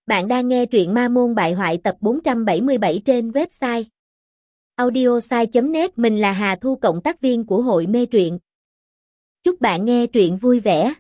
Bạn đang nghe truyện Ma Môn Bại Hoại tập 477 trên website audiosai.net. Mình là Hà Thu, cộng tác viên của hội mê truyện. Chúc bạn nghe truyện vui vẻ.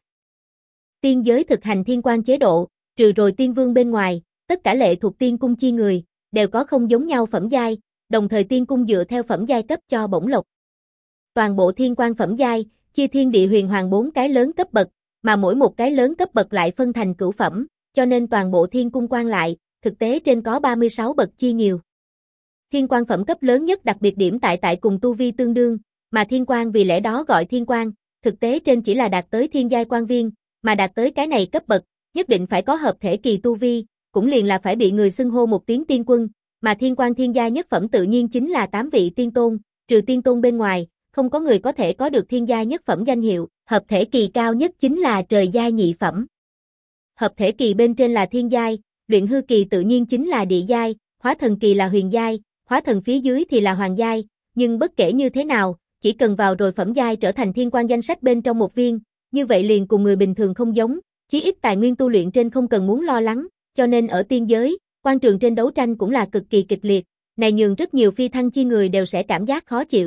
Tiên giới thực hành thiên quan chế độ, trừ rồi tiên vương bên ngoài, tất cả lệ thuộc tiên cung chi người, đều có không giống nhau phẩm giai, đồng thời tiên cung dựa theo phẩm giai cấp cho bổng lộc. Toàn bộ thiên quan phẩm giai, chia thiên địa huyền hoàng 4 cái lớn cấp bậc, mà mỗi một cái lớn cấp bậc lại phân thành cửu phẩm. Cho nên toàn bộ thiên cung quan lại, thực tế trên có 36 bậc chia nhiều. Thiên quan phẩm cấp lớn nhất đặc biệt điểm tại cùng tu vi tương đương, mà thiên quan vì lẽ đó gọi thiên quan, thực tế trên chỉ là đạt tới thiên giai quan viên, mà đạt tới cái này cấp bậc, nhất định phải có hợp thể kỳ tu vi, cũng liền là phải bị người xưng hô một tiếng tiên quân, mà thiên quan thiên giai nhất phẩm tự nhiên chính là 8 vị tiên tôn, trừ tiên tôn bên ngoài, không có người có thể có được thiên giai nhất phẩm danh hiệu, hợp thể kỳ cao nhất chính là trời giai nhị phẩm. Hợp thể kỳ bên trên là thiên giai, luyện hư kỳ tự nhiên chính là địa giai, hóa thần kỳ là huyền giai, hóa thần phía dưới thì là hoàng giai, nhưng bất kể như thế nào, chỉ cần vào rồi phẩm giai trở thành thiên quan danh sách bên trong một viên, như vậy liền cùng người bình thường không giống, chí ít tài nguyên tu luyện trên không cần muốn lo lắng, cho nên ở tiên giới, quan trường trên đấu tranh cũng là cực kỳ kịch liệt, này nhường rất nhiều phi thăng chi người đều sẽ cảm giác khó chịu.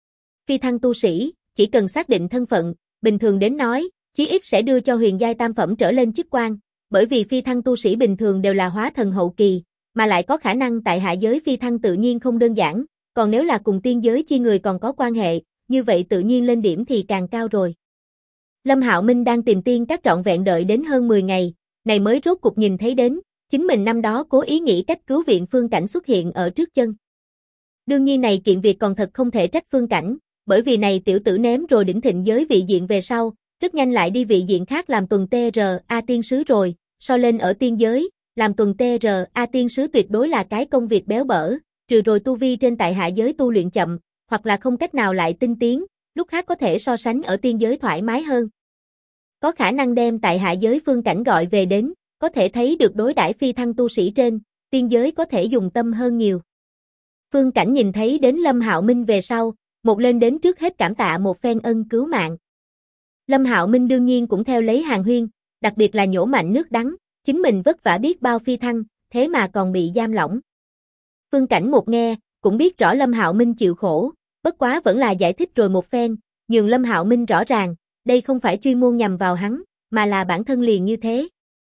Phi thăng tu sĩ, chỉ cần xác định thân phận, bình thường đến nói, chí ít sẽ đưa cho huyền giai tam phẩm trở lên chức quan, bởi vì phi thăng tu sĩ bình thường đều là hóa thần hậu kỳ, mà lại có khả năng tại hạ giới phi thăng tự nhiên không đơn giản, còn nếu là cùng tiên giới chi người còn có quan hệ, như vậy tự nhiên lên điểm thì càng cao rồi. Lâm Hạo Minh đang tìm tiên các trọn vẹn đợi đến hơn 10 ngày, này mới rốt cục nhìn thấy đến, chính mình năm đó cố ý nghĩ cách cứu viện Phương Cảnh xuất hiện ở trước chân. Đương nhiên này kiện việc còn thật không thể trách Phương Cảnh, bởi vì này tiểu tử ném rồi đỉnh thịnh giới vị diện về sau, rất nhanh lại đi vị diện khác làm tuần TRA tiên sứ rồi, so lên ở tiên giới, làm tuần TRA tiên sứ tuyệt đối là cái công việc béo bở, trừ rồi tu vi trên tại hạ giới tu luyện chậm, hoặc là không cách nào lại tinh tiến, lúc khác có thể so sánh ở tiên giới thoải mái hơn. Có khả năng đem tại hạ giới Phương Cảnh gọi về đến, có thể thấy được đối đãi phi thăng tu sĩ trên, tiên giới có thể dùng tâm hơn nhiều. Phương Cảnh nhìn thấy đến Lâm Hạo Minh về sau, một lên đến trước hết cảm tạ một phen ân cứu mạng. Lâm Hạo Minh đương nhiên cũng theo lấy hàng huyên, đặc biệt là nhổ mạnh nước đắng, chính mình vất vả biết bao phi thăng, thế mà còn bị giam lỏng. Phương Cảnh một nghe, cũng biết rõ Lâm Hạo Minh chịu khổ, bất quá vẫn là giải thích rồi một phen, nhường Lâm Hạo Minh rõ ràng, đây không phải chuyên môn nhằm vào hắn, mà là bản thân liền như thế.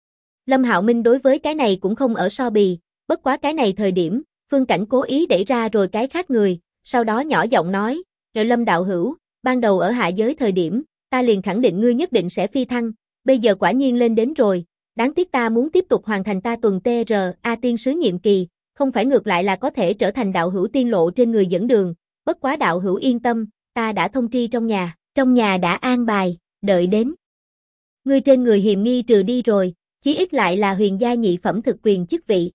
Lâm Hạo Minh đối với cái này cũng không ở so bì, bất quá cái này thời điểm, Phương Cảnh cố ý đẩy ra rồi cái khác người, sau đó nhỏ giọng nói, Lâm đạo hữu, ban đầu ở hạ giới thời điểm, ta liền khẳng định ngươi nhất định sẽ phi thăng, bây giờ quả nhiên lên đến rồi, đáng tiếc ta muốn tiếp tục hoàn thành ta tuần TRA tiên sứ nhiệm kỳ, không phải ngược lại là có thể trở thành đạo hữu tiên lộ trên người dẫn đường, bất quá đạo hữu yên tâm, ta đã thông tri trong nhà đã an bài, đợi đến. Ngươi trên người hiềm nghi trừ đi rồi, chí ít lại là huyền giai nhị phẩm thực quyền chức vị.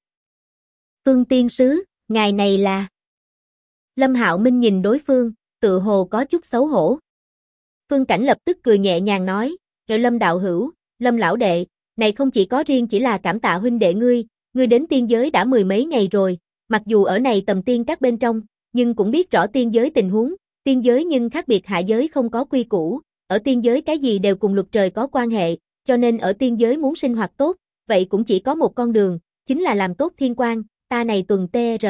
Phương tiên sứ, ngài này là... Lâm Hạo Minh nhìn đối phương, tự hồ có chút xấu hổ. Phương Cảnh lập tức cười nhẹ nhàng nói, Lâm đạo hữu, Lâm lão đệ, này không chỉ có riêng chỉ là cảm tạ huynh đệ ngươi đến tiên giới đã 10 mấy ngày rồi, mặc dù ở này tầm tiên các bên trong, nhưng cũng biết rõ tiên giới tình huống, tiên giới nhưng khác biệt hạ giới không có quy củ, ở tiên giới cái gì đều cùng luật trời có quan hệ, cho nên ở tiên giới muốn sinh hoạt tốt, vậy cũng chỉ có một con đường, chính là làm tốt thiên quan, ta này tuần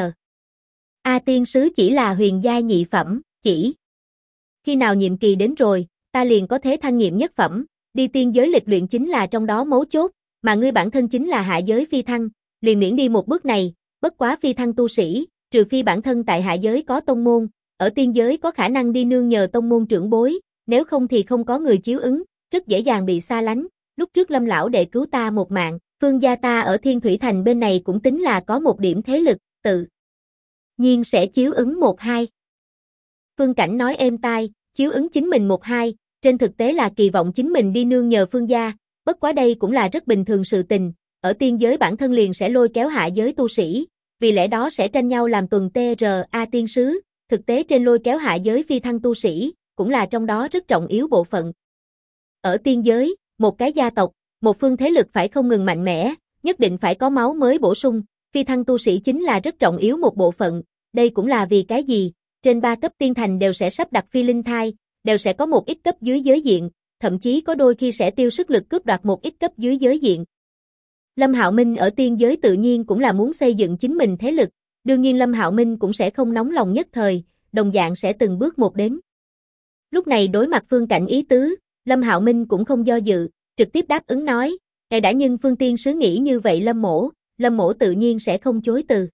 TRA tiên sứ chỉ là huyền giai nhị phẩm, chỉ khi nào nhiệm kỳ đến rồi, ta liền có thế thăng nhiệm nhất phẩm, đi tiên giới lịch luyện chính là trong đó mấu chốt, mà ngươi bản thân chính là hạ giới phi thăng, liền miễn đi một bước này, bất quá phi thăng tu sĩ, trừ phi bản thân tại hạ giới có tông môn, ở tiên giới có khả năng đi nương nhờ tông môn trưởng bối, nếu không thì không có người chiếu ứng, rất dễ dàng bị xa lánh, lúc trước Lâm lão đệ cứu ta một mạng, Phương gia ta ở Thiên Thủy Thành bên này cũng tính là có một điểm thế lực, tự nhiên sẽ chiếu ứng một hai. Phương Cảnh nói êm tai, chiếu ứng chính mình một hai, trên thực tế là kỳ vọng chính mình đi nương nhờ Phương gia, bất quá đây cũng là rất bình thường sự tình, ở tiên giới bản thân liền sẽ lôi kéo hạ giới tu sĩ, vì lẽ đó sẽ tranh nhau làm tuần TRA tiên sứ, thực tế trên lôi kéo hạ giới phi thăng tu sĩ, cũng là trong đó rất trọng yếu bộ phận. Ở tiên giới, một cái gia tộc, một phương thế lực phải không ngừng mạnh mẽ, nhất định phải có máu mới bổ sung, phi thăng tu sĩ chính là rất trọng yếu một bộ phận, đây cũng là vì cái gì, trên 3 cấp tiên thành đều sẽ sắp đặt phi linh thai, đều sẽ có một ít cấp dưới giới diện, thậm chí có đôi khi sẽ tiêu sức lực cướp đoạt một ít cấp dưới giới diện. Lâm Hạo Minh ở tiên giới tự nhiên cũng là muốn xây dựng chính mình thế lực, đương nhiên Lâm Hạo Minh cũng sẽ không nóng lòng nhất thời, đồng dạng sẽ từng bước một đến. Lúc này đối mặt Phương Cảnh ý tứ, Lâm Hạo Minh cũng không do dự, trực tiếp đáp ứng nói, ngài đã nhưng Phương Tiên Sứ nghĩ như vậy Lâm mỗ tự nhiên sẽ không chối từ.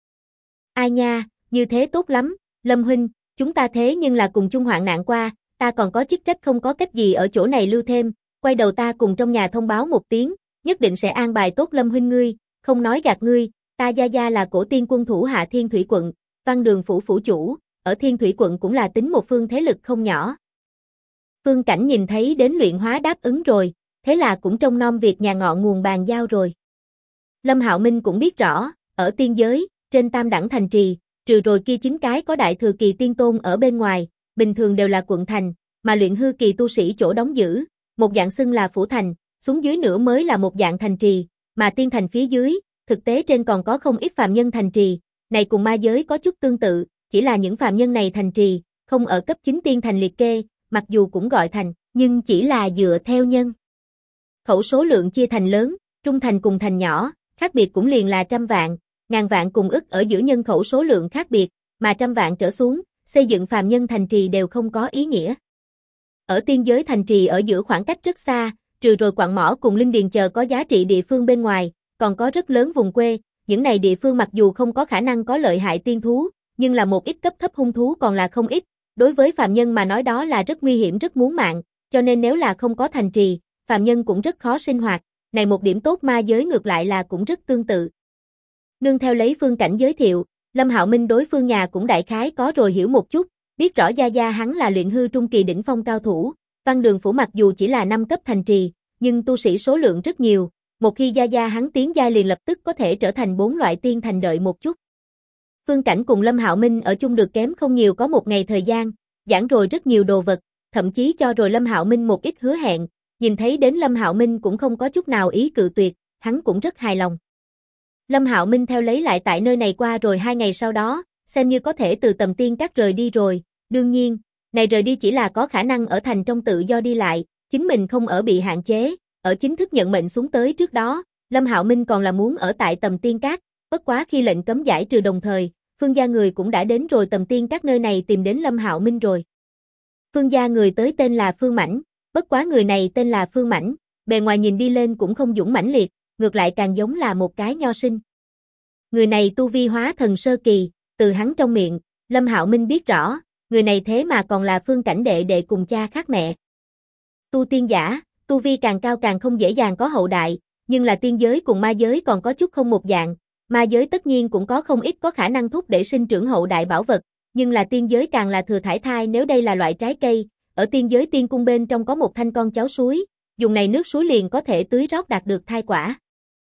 Ai nha, như thế tốt lắm, Lâm huynh, chúng ta thế nhưng là cùng chung hoạn nạn qua, ta còn có chức trách không có cách gì ở chỗ này lưu thêm, quay đầu ta cùng trong nhà thông báo một tiếng, nhất định sẽ an bài tốt Lâm huynh ngươi, không nói gạt ngươi, ta gia gia là cổ tiên quân thủ hạ Thiên Thủy quận, Văn Đường phủ phủ chủ, ở Thiên Thủy quận cũng là tính một phương thế lực không nhỏ. Phương Cảnh nhìn thấy đến luyện hóa đáp ứng rồi, thế là cũng trông nom việc nhà ngọ nguồn bàn giao rồi. Lâm Hạo Minh cũng biết rõ, ở tiên giới, trên tam đẳng thành trì, trừ rồi kia 9 cái có đại thừa kỳ tiên tôn ở bên ngoài, bình thường đều là quận thành, mà luyện hư kỳ tu sĩ chỗ đóng giữ, một dạng xưng là phủ thành, xuống dưới nữa mới là một dạng thành trì, mà tiên thành phía dưới, thực tế trên còn có không ít phàm nhân thành trì, này cùng ma giới có chút tương tự, chỉ là những phàm nhân này thành trì, không ở cấp 9 tiên thành liệt kê, mặc dù cũng gọi thành, nhưng chỉ là dựa theo nhân khẩu số lượng chia thành lớn, trung thành cùng thành nhỏ, khác biệt cũng liền là trăm vạn, ngàn vạn cùng ức ở giữa nhân khẩu số lượng khác biệt, mà trăm vạn trở xuống, xây dựng phàm nhân thành trì đều không có ý nghĩa. Ở tiên giới thành trì ở giữa khoảng cách rất xa, trừ rồi quặng mỏ cùng linh điền chờ có giá trị địa phương bên ngoài, còn có rất lớn vùng quê, những này địa phương mặc dù không có khả năng có lợi hại tiên thú, nhưng là một ít cấp thấp hung thú còn là không ít, đối với phàm nhân mà nói đó là rất nguy hiểm rất muốn mạng, cho nên nếu là không có thành trì, phàm nhân cũng rất khó sinh hoạt, này một điểm tốt ma giới ngược lại là cũng rất tương tự. Nương theo lấy Phương Cảnh giới thiệu, Lâm Hạo Minh đối phương nhà cũng đại khái có rồi hiểu một chút, biết rõ gia gia hắn là luyện hư trung kỳ đỉnh phong cao thủ, Văn Đường phủ mặc dù chỉ là 5 cấp thành trì, nhưng tu sĩ số lượng rất nhiều, một khi gia gia hắn tiến giai liền lập tức có thể trở thành 4 loại tiên thành đợi một chút. Phương Cảnh cùng Lâm Hạo Minh ở chung được kém không nhiều có một ngày thời gian, giảng rồi rất nhiều đồ vật, thậm chí cho rồi Lâm Hạo Minh một ít hứa hẹn, nhìn thấy đến Lâm Hạo Minh cũng không có chút nào ý cự tuyệt, hắn cũng rất hài lòng. Lâm Hạo Minh theo lấy lại tại nơi này qua rồi 2 ngày sau đó, xem như có thể từ Tầm Tiên Các rời đi rồi, đương nhiên, này rời đi chỉ là có khả năng ở thành trong tự do đi lại, chính mình không ở bị hạn chế, ở chính thức nhận mệnh xuống tới trước đó, Lâm Hạo Minh còn là muốn ở tại Tầm Tiên Các, bất quá khi lệnh cấm giải trừ đồng thời, Phương gia người cũng đã đến rồi Tầm Tiên Các nơi này tìm đến Lâm Hạo Minh rồi. Phương gia người tới tên là Phương Mãnh, bất quá người này tên là Phương Mãnh, bề ngoài nhìn đi lên cũng không dũng mãnh liệt, ngược lại càng giống là một cái nho sinh. Người này tu vi hóa thần sơ kỳ, từ hắn trong miệng, Lâm Hạo Minh biết rõ, người này thế mà còn là Phương Cảnh đệ đệ cùng cha khác mẹ. Tu tiên giả, tu vi càng cao càng không dễ dàng có hậu đại, nhưng là tiên giới cùng ma giới còn có chút không một dạng, ma giới tất nhiên cũng có không ít có khả năng thúc để sinh trưởng hậu đại bảo vật, nhưng là tiên giới càng là thừa thải thai nếu đây là loại trái cây, ở tiên giới tiên cung bên trong có một thanh con cháu suối, dùng này nước suối liền có thể tưới rót đạt được thai quả.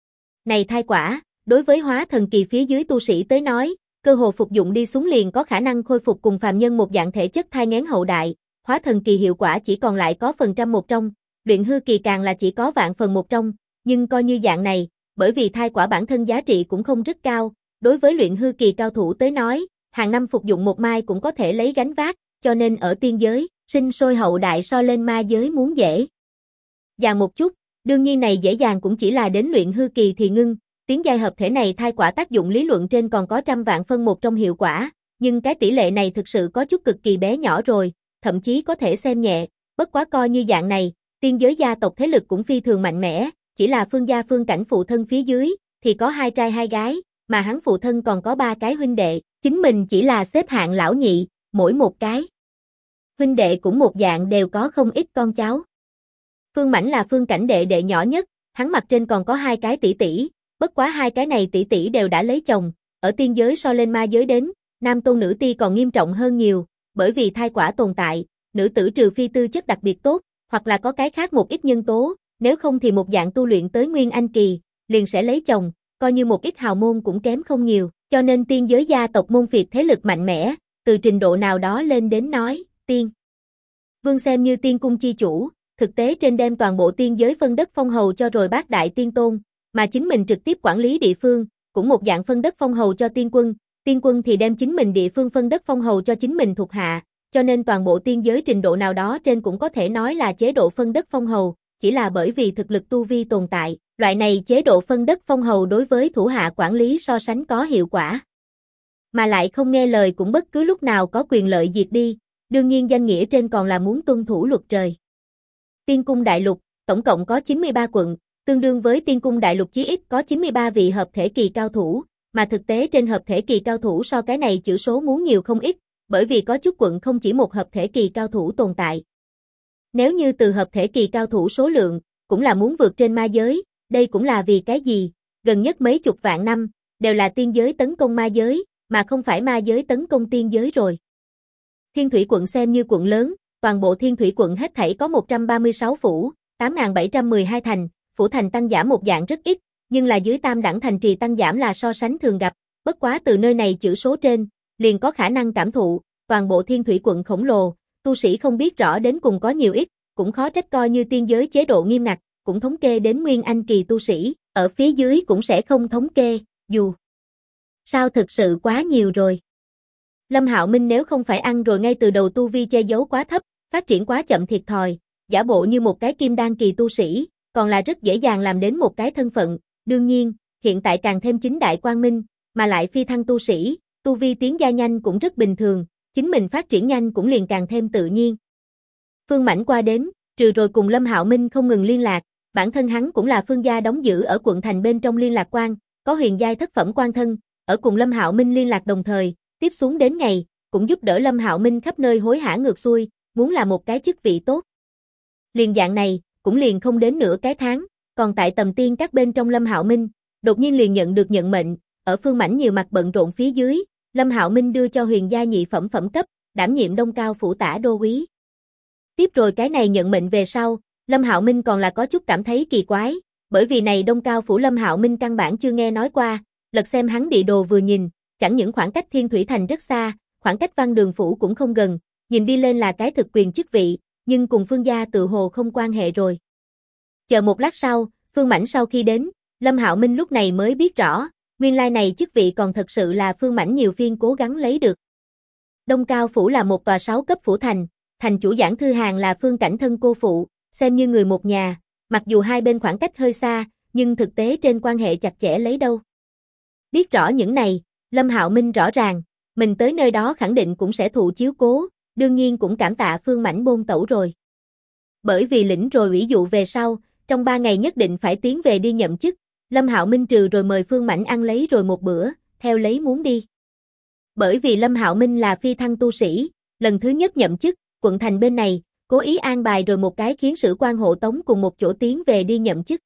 Này thai quả, đối với hóa thần kỳ phía dưới tu sĩ tới nói, cơ hồ phục dụng đi xuống liền có khả năng khôi phục cùng phàm nhân một dạng thể chất thai nghén hậu đại, hóa thần kỳ hiệu quả chỉ còn lại có phần trăm một trong, luyện hư kỳ càng là chỉ có vạn phần một trong, nhưng coi như dạng này, bởi vì thai quả bản thân giá trị cũng không rất cao, đối với luyện hư kỳ cao thủ tới nói, hàng năm phục dụng một mai cũng có thể lấy gánh vác, cho nên ở tiên giới, sinh sôi hậu đại so lên ma giới muốn dễ dàng một chút, đương nhiên này dễ dàng cũng chỉ là đến luyện hư kỳ thì ngưng, tiến giai hợp thể này thai quả tác dụng lý luận trên còn có trăm vạn phân một trong hiệu quả, nhưng cái tỷ lệ này thực sự có chút cực kỳ bé nhỏ rồi, thậm chí có thể xem nhẹ, bất quá coi như dạng này, tiên giới gia tộc thế lực cũng phi thường mạnh mẽ, chỉ là Phương gia Phương Cảnh phụ thân phía dưới, thì có 2 trai 2 gái, mà hắn phụ thân còn có 3 cái huynh đệ, chính mình chỉ là xếp hạng lão nhị, mỗi một cái huynh đệ cũng một dạng đều có không ít con cháu. Phương Mãnh là Phương Cảnh đệ đệ nhỏ nhất, hắn mặt trên còn có 2 cái tỷ tỷ, bất quá 2 cái này tỷ tỷ đều đã lấy chồng, ở tiên giới so lên ma giới đến, nam tôn nữ ti còn nghiêm trọng hơn nhiều, bởi vì thai quả tồn tại, nữ tử trừ phi tư chất đặc biệt tốt, hoặc là có cái khác một ít nhân tố, nếu không thì một dạng tu luyện tới nguyên anh kỳ, liền sẽ lấy chồng, coi như một ít hào môn cũng kém không nhiều, cho nên tiên giới gia tộc môn phiệt thế lực mạnh mẽ, từ trình độ nào đó lên đến nói, tiên vương xem như tiên cung chi chủ, thực tế trên đem toàn bộ tiên giới phân đất phong hầu cho rồi bát đại tiên tôn, mà chính mình trực tiếp quản lý địa phương, cũng một dạng phân đất phong hầu cho tiên quân thì đem chính mình địa phương phân đất phong hầu cho chính mình thuộc hạ, cho nên toàn bộ tiên giới trình độ nào đó trên cũng có thể nói là chế độ phân đất phong hầu, chỉ là bởi vì thực lực tu vi tồn tại, Loại này chế độ phân đất phong hầu đối với thủ hạ quản lý so sánh có hiệu quả. Mà lại không nghe lời cũng bất cứ lúc nào có quyền lợi diệt đi, đương nhiên danh nghĩa trên còn là muốn tuân thủ luật trời. Tiên cung đại lục, tổng cộng có 93 quận, tương đương với tiên cung đại lục chí ít có 93 vị hợp thể kỳ cao thủ, mà thực tế trên hợp thể kỳ cao thủ so cái này chữ số muốn nhiều không ít, bởi vì có chút quận không chỉ một hợp thể kỳ cao thủ tồn tại. Nếu như từ hợp thể kỳ cao thủ số lượng, cũng là muốn vượt trên ma giới, đây cũng là vì cái gì, gần nhất mấy chục vạn năm, đều là tiên giới tấn công ma giới, mà không phải ma giới tấn công tiên giới rồi. Thiên Thủy quận xem như quận lớn, toàn bộ Thiên Thủy quận hết thảy có 136 phủ, 8.712 thành, phủ thành tăng giảm một dạng rất ít, nhưng là dưới tam đẳng thành trì tăng giảm là so sánh thường gặp, bất quá từ nơi này chữ số trên, liền có khả năng cảm thụ, toàn bộ Thiên Thủy quận khổng lồ, tu sĩ không biết rõ đến cùng có nhiều ít, cũng khó trách coi như tiên giới chế độ nghiêm ngặt, cũng thống kê đến nguyên anh kỳ tu sĩ, ở phía dưới cũng sẽ không thống kê, dù sao thực sự quá nhiều rồi. Lâm Hạo Minh nếu không phải ăn rồi ngay từ đầu tu vi che giấu quá thấp, phát triển quá chậm thiệt thòi, giả bộ như một cái kim đan kỳ tu sĩ, còn là rất dễ dàng làm đến một cái thân phận, đương nhiên, hiện tại càng thêm chính đại quang minh, mà lại phi thăng tu sĩ, tu vi tiến gia nhanh cũng rất bình thường, chính mình phát triển nhanh cũng liền càng thêm tự nhiên. Phương Mãnh qua đến, trừ rồi cùng Lâm Hạo Minh không ngừng liên lạc, bản thân hắn cũng là Phương gia đóng giữ ở quận thành bên trong liên lạc quan, có huyền giai thất phẩm quan thân, ở cùng Lâm Hạo Minh liên lạc đồng thời, tiếp xuống đến ngày, cũng giúp đỡ Lâm Hạo Minh khắp nơi hối hả ngược xuôi, muốn là một cái chức vị tốt. Liền dạng này, cũng liền không đến nửa cái tháng, còn tại tầm tiên các bên trong Lâm Hạo Minh, đột nhiên liền nhận được nhận mệnh, ở Phương Mãnh nhiều mặt bận rộn phía dưới, Lâm Hạo Minh đưa cho huyền gia nhị phẩm phẩm cấp, đảm nhiệm Đông Cao phủ tả đô úy. Tiếp rồi cái này nhận mệnh về sau, Lâm Hạo Minh còn là có chút cảm thấy kỳ quái, bởi vì này Đông Cao phủ Lâm Hạo Minh căn bản chưa nghe nói qua, lật xem hắn địa đồ vừa nhìn, chẳng những khoảng cách Thiên Thủy thành rất xa, khoảng cách Văn Đường phủ cũng không gần, nhìn đi lên là cái thực quyền chức vị, nhưng cùng Phương gia tự hồ không quan hệ rồi. Chờ một lát sau, Phương Mãnh sau khi đến, Lâm Hạo Minh lúc này mới biết rõ, nguyên lai này chức vị còn thật sự là Phương Mãnh nhiều phiên cố gắng lấy được. Đông Cao phủ là một tòa 6 cấp phủ thành, thành chủ Giảng Thư Hàn là Phương Cảnh thân cô phụ, xem như người một nhà, mặc dù hai bên khoảng cách hơi xa, nhưng thực tế trên quan hệ chặt chẽ lấy đâu. Biết rõ những này, Lâm Hạo Minh rõ ràng, mình tới nơi đó khẳng định cũng sẽ thụ chiếu cố, đương nhiên cũng cảm tạ Phương Mãnh bôn tẩu rồi. Bởi vì lĩnh rồi ủy dụ về sau, trong 3 ngày nhất định phải tiến về đi nhậm chức, Lâm Hạo Minh trừ rồi mời Phương Mãnh ăn lấy rồi một bữa, theo lấy muốn đi. Bởi vì Lâm Hạo Minh là phi thăng tu sĩ, lần thứ nhất nhậm chức, quận thành bên này, cố ý an bài rồi một cái khiến sử quan hộ tống cùng một chỗ tiến về đi nhậm chức.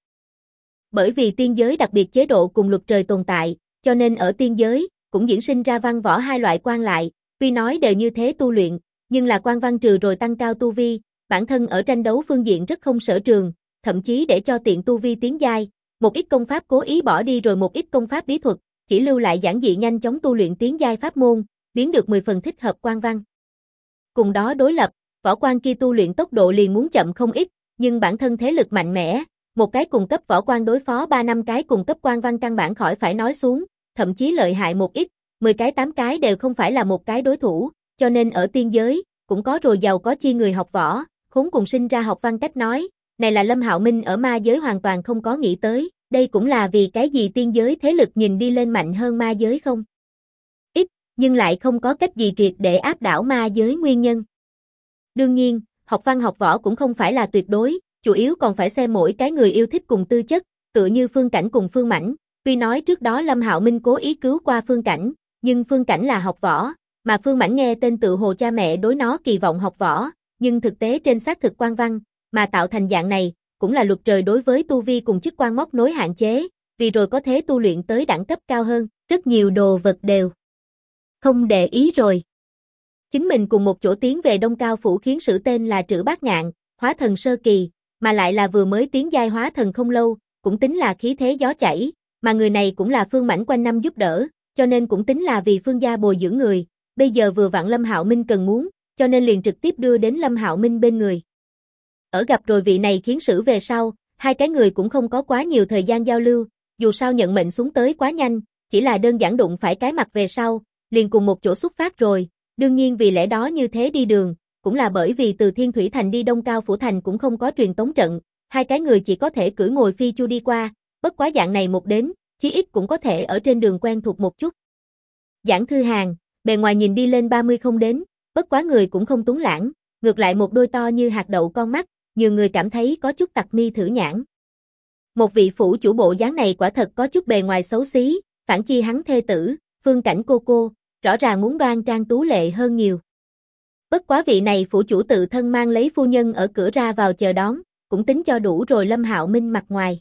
Bởi vì tiên giới đặc biệt chế độ cùng luật trời tồn tại, cho nên ở tiên giới, cũng diễn sinh ra văn võ hai loại quan lại, tuy nói đều như thế tu luyện, nhưng là quan văn trừ rồi tăng cao tu vi, bản thân ở tranh đấu phương diện rất không sở trường, thậm chí để cho tiện tu vi tiến giai, một ít công pháp cố ý bỏ đi rồi một ít công pháp bí thuật, chỉ lưu lại giản dị nhanh chóng tu luyện tiến giai pháp môn, biến được 10 phần thích hợp quan văn. Cùng đó đối lập, võ quan kia tu luyện tốc độ liền muốn chậm không ít, nhưng bản thân thế lực mạnh mẽ, một cái cùng cấp võ quan đối phó 3 năm cái cùng cấp quan văn căn bản khỏi phải nói xuống, thậm chí lợi hại một ít, 10 cái 8 cái đều không phải là một cái đối thủ, cho nên ở tiên giới, cũng có rồi giàu có chi người học võ, khốn cùng sinh ra học văn cách nói, này là Lâm Hạo Minh ở ma giới hoàn toàn không có nghĩ tới, đây cũng là vì cái gì tiên giới thế lực nhìn đi lên mạnh hơn ma giới không? Ít, nhưng lại không có cách gì triệt để áp đảo ma giới nguyên nhân. Đương nhiên, học văn học võ cũng không phải là tuyệt đối, chủ yếu còn phải xem mỗi cái người yêu thích cùng tư chất, tựa như Phương Cảnh cùng Phương Mãnh, tuy nói trước đó Lâm Hạo Minh cố ý cứu qua Phương Cảnh, nhưng Phương Cảnh là học võ, mà Phương Mãnh nghe tên tự hồ cha mẹ đối nó kỳ vọng học võ, nhưng thực tế trên xác thực quan văn, mà tạo thành dạng này, cũng là luật trời đối với tu vi cùng chức quan móc nối hạn chế, vì rồi có thể tu luyện tới đẳng cấp cao hơn, rất nhiều đồ vật đều không để ý rồi. Chính mình cùng một chỗ tiến về Đông Cao phủ khiến sử tên là Trữ Bát Ngạn, hóa thần sơ kỳ, mà lại là vừa mới tiến giai hóa thần không lâu, cũng tính là khí thế gió chảy, mà người này cũng là Phương Mãnh quanh năm giúp đỡ, cho nên cũng tính là vì Phương gia bồi dưỡng người, bây giờ vừa vặn Lâm Hạo Minh cần muốn, cho nên liền trực tiếp đưa đến Lâm Hạo Minh bên người. Ở gặp rồi vị này khiến sử về sau, hai cái người cũng không có quá nhiều thời gian giao lưu, dù sao nhận mệnh xuống tới quá nhanh, chỉ là đơn giản đụng phải cái mặt về sau, liền cùng một chỗ xuất phát rồi, đương nhiên vì lẽ đó như thế đi đường, cũng là bởi vì từ Thiên Thủy thành đi Đông Cao phủ thành cũng không có truyền tống trận, hai cái người chỉ có thể cưỡi ngồi phi chu đi qua, bất quá dạng này một đến, chí ít cũng có thể ở trên đường quen thuộc một chút. Giảng Thư Hàn, bề ngoài nhìn đi lên 30 không đến, bất quá người cũng không tuấn lãng, ngược lại một đôi to như hạt đậu con mắt, nhiều người cảm thấy có chút tặc mi thử nhãn. Một vị phủ chủ bộ dáng này quả thật có chút bề ngoài xấu xí, phản chi hắn thê tử, Phương Cảnh cô, rõ ràng muốn đoan trang tú lệ hơn nhiều. Bất quá vị này phủ chủ tự thân mang lấy phu nhân ở cửa ra vào chờ đón, cũng tính cho đủ rồi Lâm Hạo Minh mặt ngoài.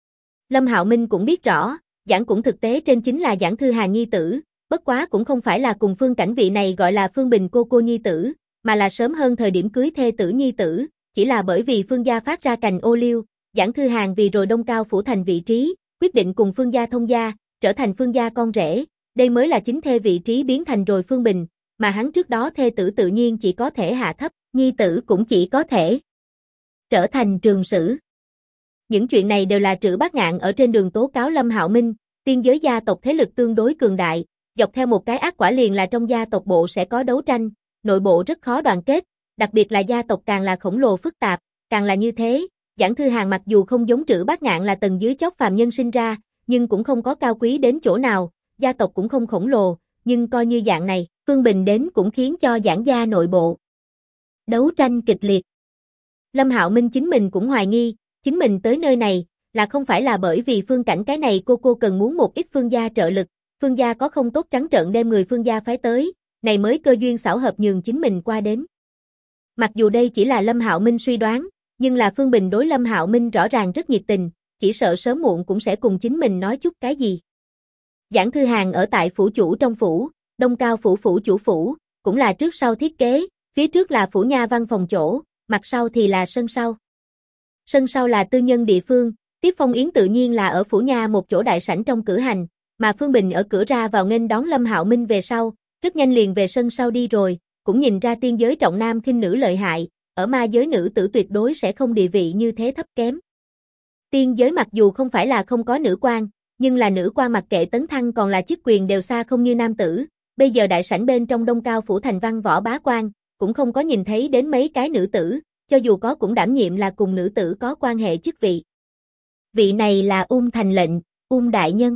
Lâm Hạo Minh cũng biết rõ, Giảng cũng thực tế trên chính là Giảng Thư Hàn nhi tử, bất quá cũng không phải là cùng Phương Cảnh vị này gọi là Phương Bình cô nhi tử, mà là sớm hơn thời điểm cưới thê tử nhi tử, chỉ là bởi vì Phương gia phát ra cành ô liu, Giảng Thư Hàn vì rồi Đông Cao phủ thành vị trí, quyết định cùng Phương gia thông gia, trở thành Phương gia con rể, đây mới là chính thê vị trí biến thành rồi Phương Bình, mà hắn trước đó thê tử tự nhiên chỉ có thể hạ thấp, nhi tử cũng chỉ có thể trở thành trường sử. Những chuyện này đều là Trữ Bát Ngạn ở trên đường tố cáo Lâm Hạo Minh, tiên giới gia tộc thế lực tương đối cường đại, dọc theo một cái ác quả liền là trong gia tộc bộ sẽ có đấu tranh, nội bộ rất khó đoàn kết, đặc biệt là gia tộc càng là khổng lồ phức tạp, càng là như thế. Giảng Thư Hàn mặc dù không giống Trữ Bát Ngạn là tầng dưới chót phàm nhân sinh ra, nhưng cũng không có cao quý đến chỗ nào, gia tộc cũng không khổng lồ, nhưng coi như dạng này, Phương Bình đến cũng khiến cho Giảng gia nội bộ đấu tranh kịch liệt. Lâm Hạo Minh chính mình cũng hoài nghi, chính mình tới nơi này là không phải là bởi vì Phương Cảnh cái này cô cần muốn một ít Phương gia trợ lực, Phương gia có không tốt trắng trợn đem người Phương gia phái tới, này mới cơ duyên xảo hợp nhường chính mình qua đến. Mặc dù đây chỉ là Lâm Hạo Minh suy đoán, nhưng là Phương Bình đối Lâm Hạo Minh rõ ràng rất nhiệt tình, chỉ sợ sớm muộn cũng sẽ cùng chính mình nói chút cái gì. Giảng Thư Hàn ở tại phủ chủ trong phủ, Đông Cao phủ phủ chủ phủ, cũng là trước sau thiết kế, phía trước là phủ nha văn phòng chỗ, mặt sau thì là sân sau. Sân sau là tư nhân địa phương, tiếp phong yến tự nhiên là ở phủ nha một chỗ đại sảnh trong cử hành, mà Phương Bình ở cửa ra vào nghênh đón Lâm Hạo Minh về sau, rất nhanh liền về sân sau đi rồi, cũng nhìn ra tiên giới trọng nam khinh nữ lợi hại, ở ma giới nữ tử tuyệt đối sẽ không địa vị như thế thấp kém. Tiên giới mặc dù không phải là không có nữ quan, nhưng là nữ quan mặc kệ tấn thăng còn là chức quyền đều xa không như nam tử, bây giờ đại sảnh bên trong Đông Cao phủ thành văn võ bá quan, cũng không có nhìn thấy đến mấy cái nữ tử, cho dù có cũng đảm nhiệm là cùng nữ tử có quan hệ chức vị. Vị này là Thành lệnh, đại nhân.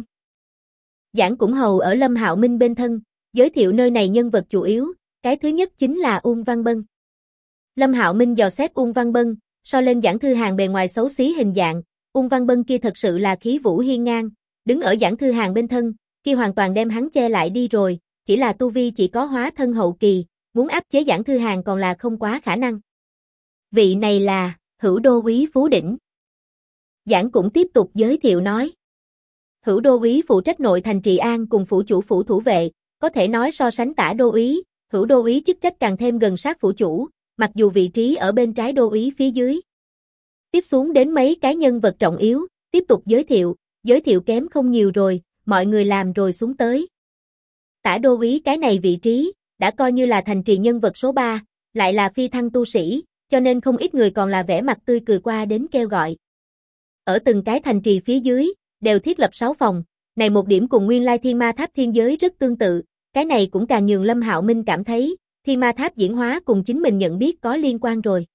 Giảng cũng hầu ở Lâm Hạo Minh bên thân, giới thiệu nơi này nhân vật chủ yếu, cái thứ nhất chính là Văn Bân. Lâm Hạo Minh dò xét Văn Bân, so lên Giảng Thư Hàn bề ngoài xấu xí hình dạng, Văn Bân kia thật sự là khí vũ hiên ngang, đứng ở Giảng Thư Hàn bên thân, kia hoàn toàn đem hắn che lại đi rồi, chỉ là tu vi chỉ có hóa thân hậu kỳ, muốn áp chế Giảng Thư Hàn còn là không quá khả năng. Vị này là Hữu Đô úy Phú Đỉnh. Giảng cũng tiếp tục giới thiệu nói. Hữu Đô úy phụ trách nội thành trị an cùng phủ chủ phủ thủ vệ, có thể nói so sánh Tả Đô úy, Hữu Đô úy chức trách càng thêm gần sát phủ chủ, mặc dù vị trí ở bên trái Đô úy phía dưới. Tiếp xuống đến mấy cái nhân vật trọng yếu, tiếp tục giới thiệu kém không nhiều rồi, mọi người làm rồi xuống tới. Tả Đô úy cái này vị trí, đã coi như là thành trì nhân vật số 3, lại là phi thăng tu sĩ, cho nên không ít người còn là vẻ mặt tươi cười qua đến kêu gọi. Ở từng cái thành trì phía dưới, đều thiết lập 6 phòng, này một điểm cùng nguyên lai Thiên Ma Tháp thiên giới rất tương tự, cái này cũng càng nhường Lâm Hạo Minh cảm thấy, Thiên Ma Tháp diễn hóa cùng chính mình nhận biết có liên quan rồi.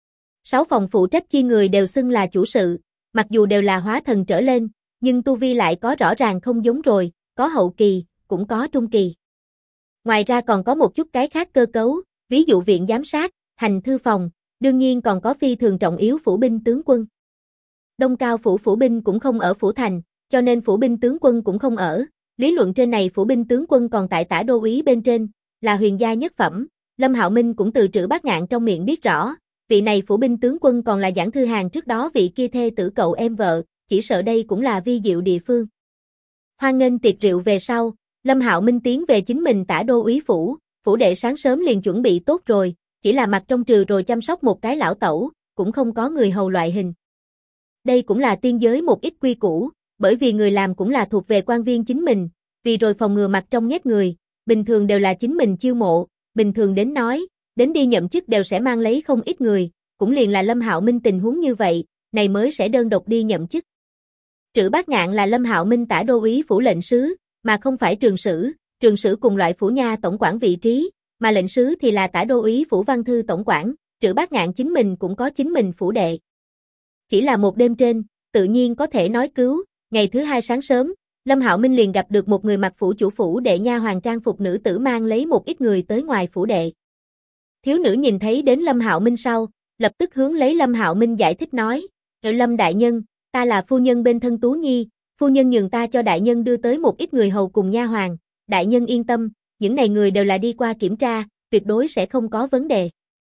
6 phòng phụ trách chi người đều xưng là chủ sự, mặc dù đều là hóa thần trở lên, nhưng tu vi lại có rõ ràng không giống rồi, có hậu kỳ, cũng có trung kỳ. Ngoài ra còn có một chút cái khác cơ cấu, ví dụ viện giám sát, hành thư phòng, đương nhiên còn có phi thường trọng yếu phủ binh tướng quân. Đông Cao phủ phủ binh cũng không ở phủ thành, cho nên phủ binh tướng quân cũng không ở. Lý luận trên này phủ binh tướng quân còn tại Tả Đô úy bên trên, là huyền gia nhất phẩm. Lâm Hạo Minh cũng từ Trữ Bát Ngạn trong miệng biết rõ, vị này phủ binh tướng quân còn là Giảng Thư Hàn trước đó vị kia thê tử cậu em vợ, chỉ sợ đây cũng là vi diệu địa phương. Hoan nghênh tiệc rượu về sau, Lâm Hạo Minh tiến về chính mình Tả Đô úy phủ đệ sáng sớm liền chuẩn bị tốt rồi, chỉ là mặt trong trừ rồi chăm sóc một cái lão tẩu, cũng không có người hầu loại hình. Đây cũng là tiên giới một ít quy củ, bởi vì người làm cũng là thuộc về quan viên chính mình, vì rồi phòng ngừa mặt trong nhét người, bình thường đều là chính mình chiêu mộ, bình thường đến nói, đến đi nhậm chức đều sẽ mang lấy không ít người, cũng liền là Lâm Hạo Minh tình huống như vậy, này mới sẽ đơn độc đi nhậm chức. Trữ Bát Ngạn là Lâm Hạo Minh Tả Đô úy phủ lệnh sứ, mà không phải trường sử cùng loại phủ nha tổng quản vị trí, mà lệnh sứ thì là Tả Đô úy phủ văn thư tổng quản, Trữ Bát Ngạn chính mình cũng có chính mình phủ đệ. chỉ là một đêm trên, tự nhiên có thể nói cứu. Ngày thứ hai sáng sớm, Lâm Hạo Minh liền gặp được một người mặc phủ chủ phủ đệ nha hoàn trang phục nữ tử mang lấy một ít người tới ngoài phủ đệ. Thiếu nữ nhìn thấy đến Lâm Hạo Minh sau, lập tức hướng lấy Lâm Hạo Minh giải thích nói, Lâm đại nhân, ta là phu nhân bên thân Tú Nhi, phu nhân nhường ta cho đại nhân đưa tới một ít người hầu cùng nha hoàn, đại nhân yên tâm, những này người đều là đi qua kiểm tra, tuyệt đối sẽ không có vấn đề.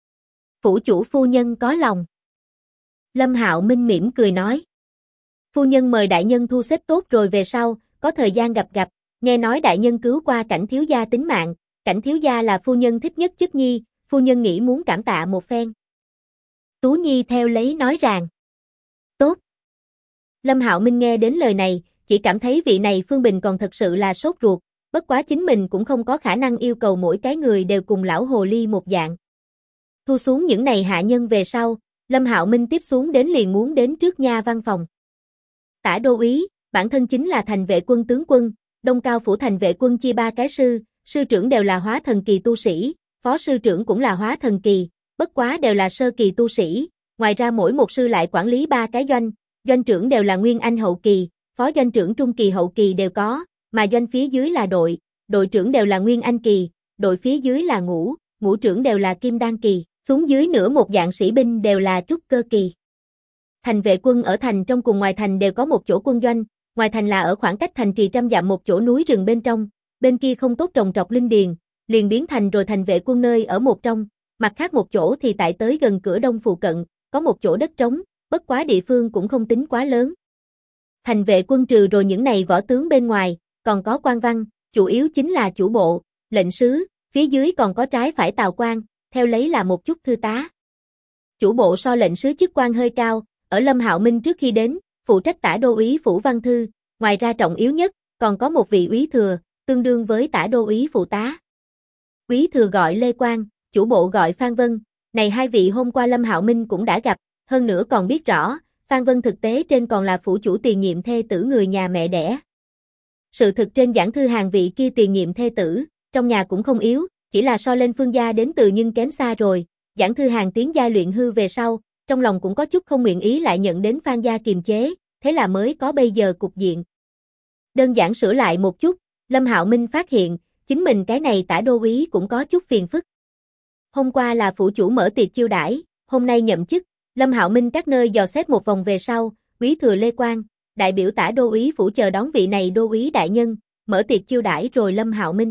Phủ chủ phu nhân có lòng. Lâm Hạo Minh mỉm cười nói. Phu nhân mời đại nhân thu xếp tốt rồi về sau, có thời gian gặp, nghe nói đại nhân cứu qua Cảnh thiếu gia tính mạng, Cảnh thiếu gia là phu nhân thích nhất chức nhi, phu nhân nghĩ muốn cảm tạ một phen. Tú Nhi theo lấy nói rằng. Tốt. Lâm Hạo Minh nghe đến lời này, chỉ cảm thấy vị này Phương Bình còn thật sự là sốt ruột, bất quá chính mình cũng không có khả năng yêu cầu mỗi cái người đều cùng lão hồ ly một dạng. Thu xuống những này hạ nhân về sau, Lâm Hạo Minh tiếp xuống đến liền muốn đến trước nha văn phòng. Tả đô úy, bản thân chính là thành vệ quân tướng quân, Đông Cao phủ thành vệ quân chia 3 cái sư trưởng đều là hóa thần kỳ tu sĩ, phó sư trưởng cũng là hóa thần kỳ, bất quá đều là sơ kỳ tu sĩ, ngoài ra mỗi một sư lại quản lý 3 cái doanh trưởng đều là nguyên anh hậu kỳ, phó doanh trưởng trung kỳ hậu kỳ đều có, mà doanh phía dưới là đội trưởng đều là nguyên anh kỳ, đội phía dưới là ngũ trưởng đều là kim đan kỳ, xuống dưới nửa một dạng sĩ binh đều là trúc cơ kỳ. Thành vệ quân ở thành trong cùng ngoài thành đều có một chỗ quân doanh, ngoài thành là ở khoảng cách thành trì 100 dặm một chỗ núi rừng bên trong, bên kia không tốt trồng trọt linh điền, liền biến thành rồi thành vệ quân nơi ở một trong, mặt khác một chỗ thì tại tới gần cửa đông phụ cận, có một chỗ đất trống, bất quá địa phương cũng không tính quá lớn. Thành vệ quân trừ rồi những này võ tướng bên ngoài, còn có quan văn, chủ yếu chính là chủ bộ, lệnh sứ, phía dưới còn có trái phải tào quan, theo lấy là một chút thư tá. Chủ bộ so lệnh sứ chức quan hơi cao, ở Lâm Hạo Minh trước khi đến, phụ trách tả đô úy phủ văn thư, ngoài ra trọng yếu nhất, còn có một vị úy thừa, tương đương với tả đô úy phụ tá. Úy thừa gọi Lê Quang, chủ bộ gọi Phan Vân, này hai vị hôm qua Lâm Hạo Minh cũng đã gặp, hơn nữa còn biết rõ, Phan Vân thực tế trên còn là phủ chủ tiền nhiệm thê tử người nhà mẹ đẻ. Sự thực trên giảng thư hàng vị kia tiền nhiệm thê tử, trong nhà cũng không yếu, chỉ là so lên Phương gia đến từ nhưng kém xa rồi, giảng thư hàng tiến giai luyện hư về sau, trong lòng cũng có chút không nguyện ý lại nhận đến Phan gia kiềm chế, thế là mới có bây giờ cục diện. Đơn giản sửa lại một chút, Lâm Hạo Minh phát hiện, chính mình cái này tả đô úy cũng có chút phiền phức. Hôm qua là phủ chủ mở tiệc chiêu đãi, hôm nay nhậm chức, Lâm Hạo Minh các nơi dò xét một vòng về sau, úy thừa Lê Quang, đại biểu tả đô úy phủ chờ đón vị này đô úy đại nhân, mở tiệc chiêu đãi rồi Lâm Hạo Minh.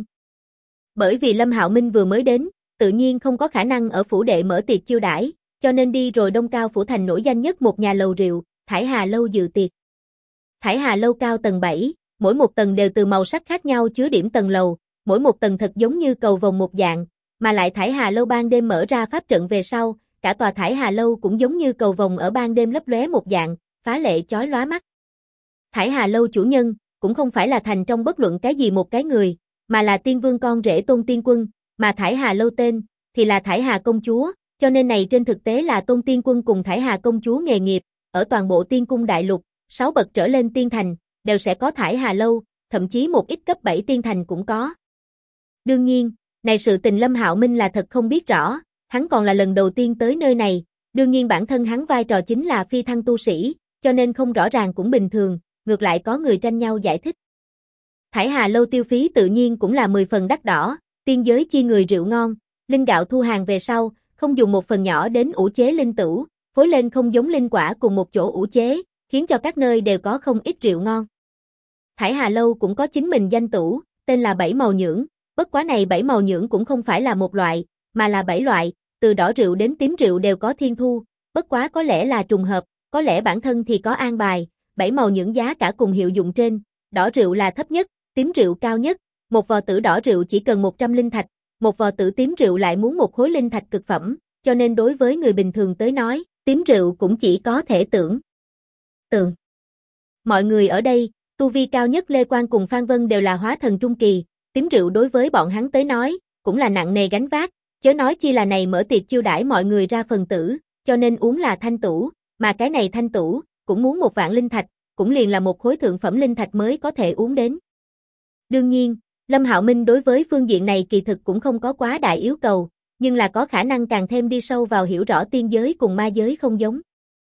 Bởi vì Lâm Hạo Minh vừa mới đến, tự nhiên không có khả năng ở phủ đệ mở tiệc chiêu đãi, cho nên đi rồi Đông Cao phủ thành nổi danh nhất một nhà lầu rượu, Thải Hà lâu dự tiệc. Thải Hà lâu cao tầng 7, mỗi một tầng đều từ màu sắc khác nhau chứa điểm tầng lầu, mỗi một tầng thật giống như cầu vồng một dạng, mà lại Thải Hà lâu ban đêm mở ra pháp trận về sau, cả tòa Thải Hà lâu cũng giống như cầu vồng ở ban đêm lấp lóe một dạng, phá lệ chói lóa mắt. Thải Hà lâu chủ nhân cũng không phải là thành trong bất luận cái gì một cái người, mà là tiên vương con rể Tôn Tiên Quân, mà Thải Hà lâu tên thì là Thải Hà công chúa, cho nên này trên thực tế là Tôn Tiên Quân cùng Thải Hà công chúa nghề nghiệp, ở toàn bộ Tiên cung đại lục, 6 bậc trở lên tiên thành đều sẽ có Thải Hà lâu, thậm chí một ít cấp 7 tiên thành cũng có. Đương nhiên, này sự tình Lâm Hạo Minh là thật không biết rõ, hắn còn là lần đầu tiên tới nơi này, đương nhiên bản thân hắn vai trò chính là phi thăng tu sĩ, cho nên không rõ ràng cũng bình thường, ngược lại có người tranh nhau giải thích. Thải Hà lâu tiêu phí tự nhiên cũng là 10 phần đắt đỏ, tiên giới chia người rượu ngon, linh gạo thu hàng về sau, không dùng một phần nhỏ đến ủ chế linh tửu, phối lên không giống linh quả cùng một chỗ ủ chế, khiến cho các nơi đều có không ít rượu ngon. Thải Hà lâu cũng có chính mình danh tửu, tên là 7 màu nhưỡng, bất quá này 7 màu nhưỡng cũng không phải là một loại, mà là 7 loại, từ đỏ rượu đến tím rượu đều có thiên thu, bất quá có lẽ là trùng hợp, có lẽ bản thân thì có an bài, 7 màu nhưỡng giá cả cùng hiệu dụng trên, đỏ rượu là thấp nhất, tím rượu cao nhất, một vò tử đỏ rượu chỉ cần 100 linh thạch, một vò tử tím rượu lại muốn một khối linh thạch cực phẩm, cho nên đối với người bình thường tới nói, tím rượu cũng chỉ có thể tưởng tượng. Mọi người ở đây, tu vi cao nhất Lê Quang cùng Phan Vân đều là hóa thần trung kỳ, tím rượu đối với bọn hắn tới nói, cũng là nặng nề gánh vác, chớ nói chi là này mở tiệc chiêu đãi mọi người ra phần tử, cho nên uống là thanh tửu, mà cái này thanh tửu, cũng muốn 1 vạn linh thạch, cũng liền là một khối thượng phẩm linh thạch mới có thể uống đến. Đương nhiên, Lâm Hạo Minh đối với phương diện này kỳ thực cũng không có quá đại yêu cầu, nhưng là có khả năng càng thêm đi sâu vào hiểu rõ tiên giới cùng ma giới không giống.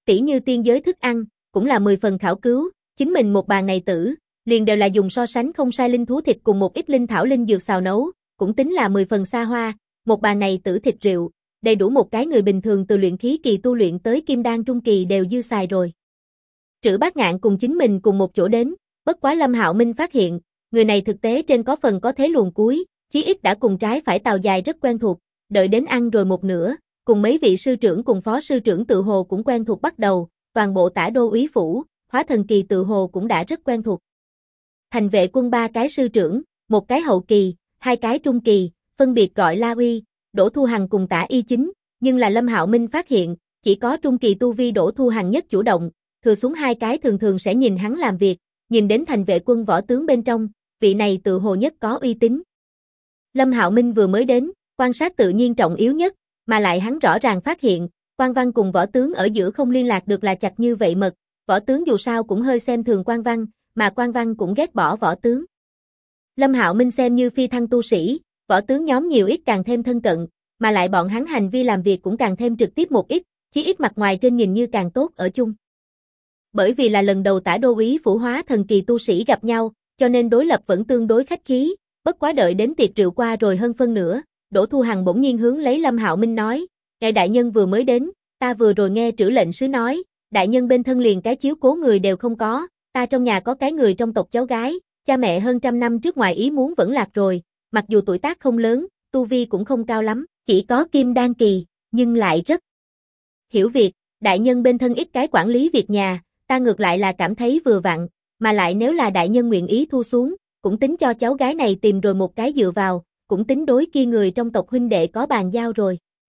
Tỉ như tiên giới thức ăn, cũng là 10 phần khảo cứu, chính mình một bàn này tử, liền đều là dùng so sánh không sai linh thú thịt cùng một ít linh thảo linh dược xào nấu, cũng tính là 10 phần xa hoa, một bàn này tử thịt rượu, đầy đủ một cái người bình thường từ luyện khí kỳ tu luyện tới kim đan trung kỳ đều dư xài rồi. Trữ Bát Ngạn cùng chính mình cùng một chỗ đến, bất quá Lâm Hạo Minh phát hiện, người này thực tế trên có phần có thế luồn cuối, chí ít đã cùng trái phải tàu dài rất quen thuộc, đợi đến ăn rồi một nửa, cùng mấy vị sư trưởng cùng phó sư trưởng tự hồ cũng quen thuộc bắt đầu, toàn bộ Tả Đô úy phủ, Hóa Thần kỳ tự hồ cũng đã rất quen thuộc. Thành vệ quân 3 cái sư trưởng, một cái hậu kỳ, 2 cái trung kỳ, phân biệt gọi La Uy, Đỗ Thu Hằng cùng Tả Y Chính, nhưng là Lâm Hạo Minh phát hiện, chỉ có trung kỳ tu vi Đỗ Thu Hằng nhất chủ động, thừa xuống 2 cái thường thường sẽ nhìn hắn làm việc, nhìn đến thành vệ quân võ tướng bên trong, vị này tự hồ nhất có uy tín. Lâm Hạo Minh vừa mới đến, quan sát tự nhiên trọng yếu nhất, mà lại hắn rõ ràng phát hiện, quan văn cùng võ tướng ở giữa không liên lạc được là chặt như vậy mật, võ tướng dù sao cũng hơi xem thường quan văn, mà quan văn cũng ghét bỏ võ tướng. Lâm Hạo Minh xem như phi thăng tu sĩ, võ tướng nhóm nhiều ít càng thêm thân cận, mà lại bọn hắn hành vi làm việc cũng càng thêm trực tiếp một ít, chí ít mặt ngoài trên nhìn như càng tốt ở chung. Bởi vì là lần đầu Tả Đô úy phủ Hóa Thần kỳ tu sĩ gặp nhau, cho nên đối lập vẫn tương đối khách khí, bất quá đợi đến tiệc rượu qua rồi hơn phân nửa, Đỗ Thu Hằng bỗng nhiên hướng lấy Lâm Hạo Minh nói, ngài đại nhân vừa mới đến, ta vừa rồi nghe Trữ lệnh sứ nói, đại nhân bên thân liền cái chiếu cố người đều không có, ta trong nhà có cái người trong tộc cháu gái, cha mẹ hơn trăm năm trước ngoài ý muốn vẫn lạc rồi, mặc dù tuổi tác không lớn, tu vi cũng không cao lắm, chỉ có kim đan kỳ, nhưng lại rất hiểu việc, đại nhân bên thân ít cái quản lý việc nhà, ta ngược lại là cảm thấy vừa vặn, mà lại nếu là đại nhân nguyện ý thu xuống, cũng tính cho cháu gái này tìm rồi một cái dựa vào, cũng tính đối kia người trong tộc huynh đệ có bàn giao rồi.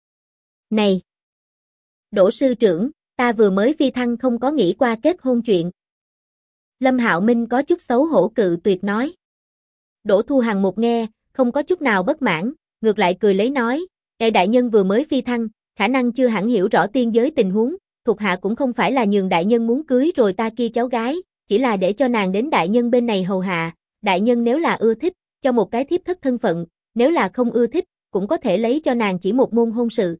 Này! Đỗ sư trưởng, ta vừa mới phi thăng không có nghĩ qua kết hôn chuyện. Lâm Hạo Minh có chút xấu hổ cự tuyệt nói. Đỗ Thu Hằng một nghe, không có chút nào bất mãn, ngược lại cười lấy nói, ngài đại nhân vừa mới phi thăng, khả năng chưa hẳn hiểu rõ tiên giới tình huống, thuộc hạ cũng không phải là nhường đại nhân muốn cưới rồi ta kia cháu gái, chỉ là để cho nàng đến đại nhân bên này hầu hạ, đại nhân nếu là ưa thích, cho một cái thiếp thất thân phận, nếu là không ưa thích, cũng có thể lấy cho nàng chỉ một môn hôn sự.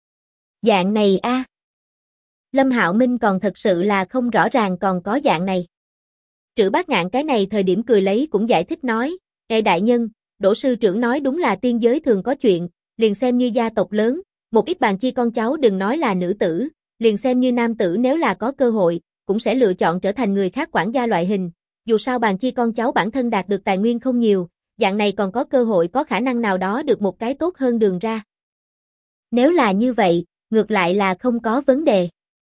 Dạng này a. Lâm Hạo Minh còn thật sự là không rõ ràng còn có dạng này. Trữ Bát Ngạn cái này thời điểm cười lấy cũng giải thích nói, ngài đại nhân, Đỗ sư trưởng nói đúng là tiên giới thường có chuyện, liền xem như gia tộc lớn, một ít bàn chi con cháu đừng nói là nữ tử, liền xem như nam tử nếu là có cơ hội, cũng sẽ lựa chọn trở thành người khác quản gia loại hình, dù sao bàn chi con cháu bản thân đạt được tài nguyên không nhiều, dạng này còn có cơ hội có khả năng nào đó được một cái tốt hơn đường ra. Nếu là như vậy, ngược lại là không có vấn đề.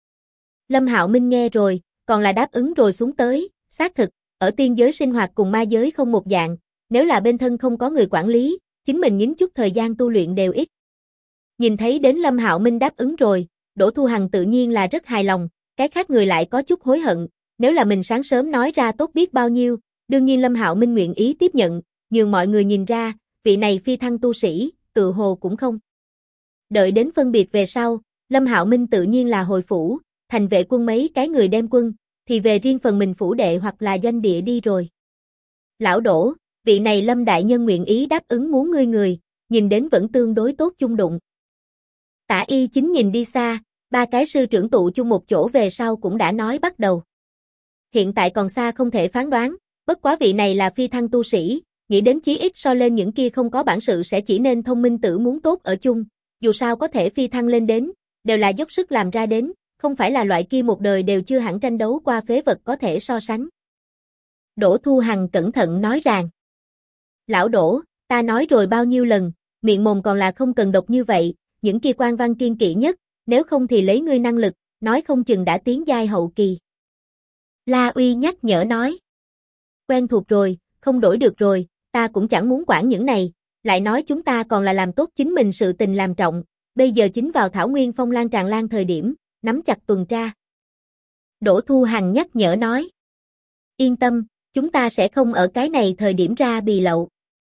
Lâm Hạo Minh nghe rồi, còn là đáp ứng rồi xuống tới, xác thực, ở tiên giới sinh hoạt cùng ma giới không một dạng, nếu là bên thân không có người quản lý, chính mình nhín chút thời gian tu luyện đều ít. Nhìn thấy đến Lâm Hạo Minh đáp ứng rồi, Đỗ Thu Hằng tự nhiên là rất hài lòng, cái khác người lại có chút hối hận, nếu là mình sáng sớm nói ra tốt biết bao nhiêu, đương nhiên Lâm Hạo Minh nguyện ý tiếp nhận, nhường mọi người nhìn ra, vị này phi thăng tu sĩ, tự hồ cũng không. Đợi đến phân biệt về sau, Lâm Hạo Minh tự nhiên là hồi phủ, thành vệ quân mấy cái người đem quân, thì về riêng phần mình phủ đệ hoặc là doanh địa đi rồi. Lão Đỗ, vị này Lâm đại nhân nguyện ý đáp ứng muốn ngươi người, nhìn đến vẫn tương đối tốt chung đụng. Tả Y Chính nhìn đi xa, 3 cái sư trưởng tụ chung một chỗ về sau cũng đã nói bắt đầu. Hiện tại còn xa không thể phán đoán, bất quá vị này là phi thăng tu sĩ, nghĩ đến chí ít so lên những kia không có bản sự sẽ chỉ nên thông minh tử muốn tốt ở chung, dù sao có thể phi thăng lên đến, đều là dốc sức làm ra đến, không phải là loại kia một đời đều chưa hẳn tranh đấu qua phế vật có thể so sánh. Đỗ Thu Hằng cẩn thận nói rằng, lão Đỗ, ta nói rồi bao nhiêu lần, miệng mồm còn là không cần độc như vậy, những kia quan văn kiên kỵ nhất, nếu không thì lấy ngươi năng lực, nói không chừng đã tiến giai hậu kỳ. La Uy nhắc nhở nói, quen thuộc rồi, không đổi được rồi, ta cũng chẳng muốn quản những này, lại nói chúng ta còn là làm tốt chính mình sự tình làm trọng, bây giờ chính vào thảo nguyên phong lan tràn lan thời điểm, nắm chặt tuần tra. Đỗ Thu Hằng nhắc nhở nói, yên tâm, chúng ta sẽ không ở cái này thời điểm ra bì lậu.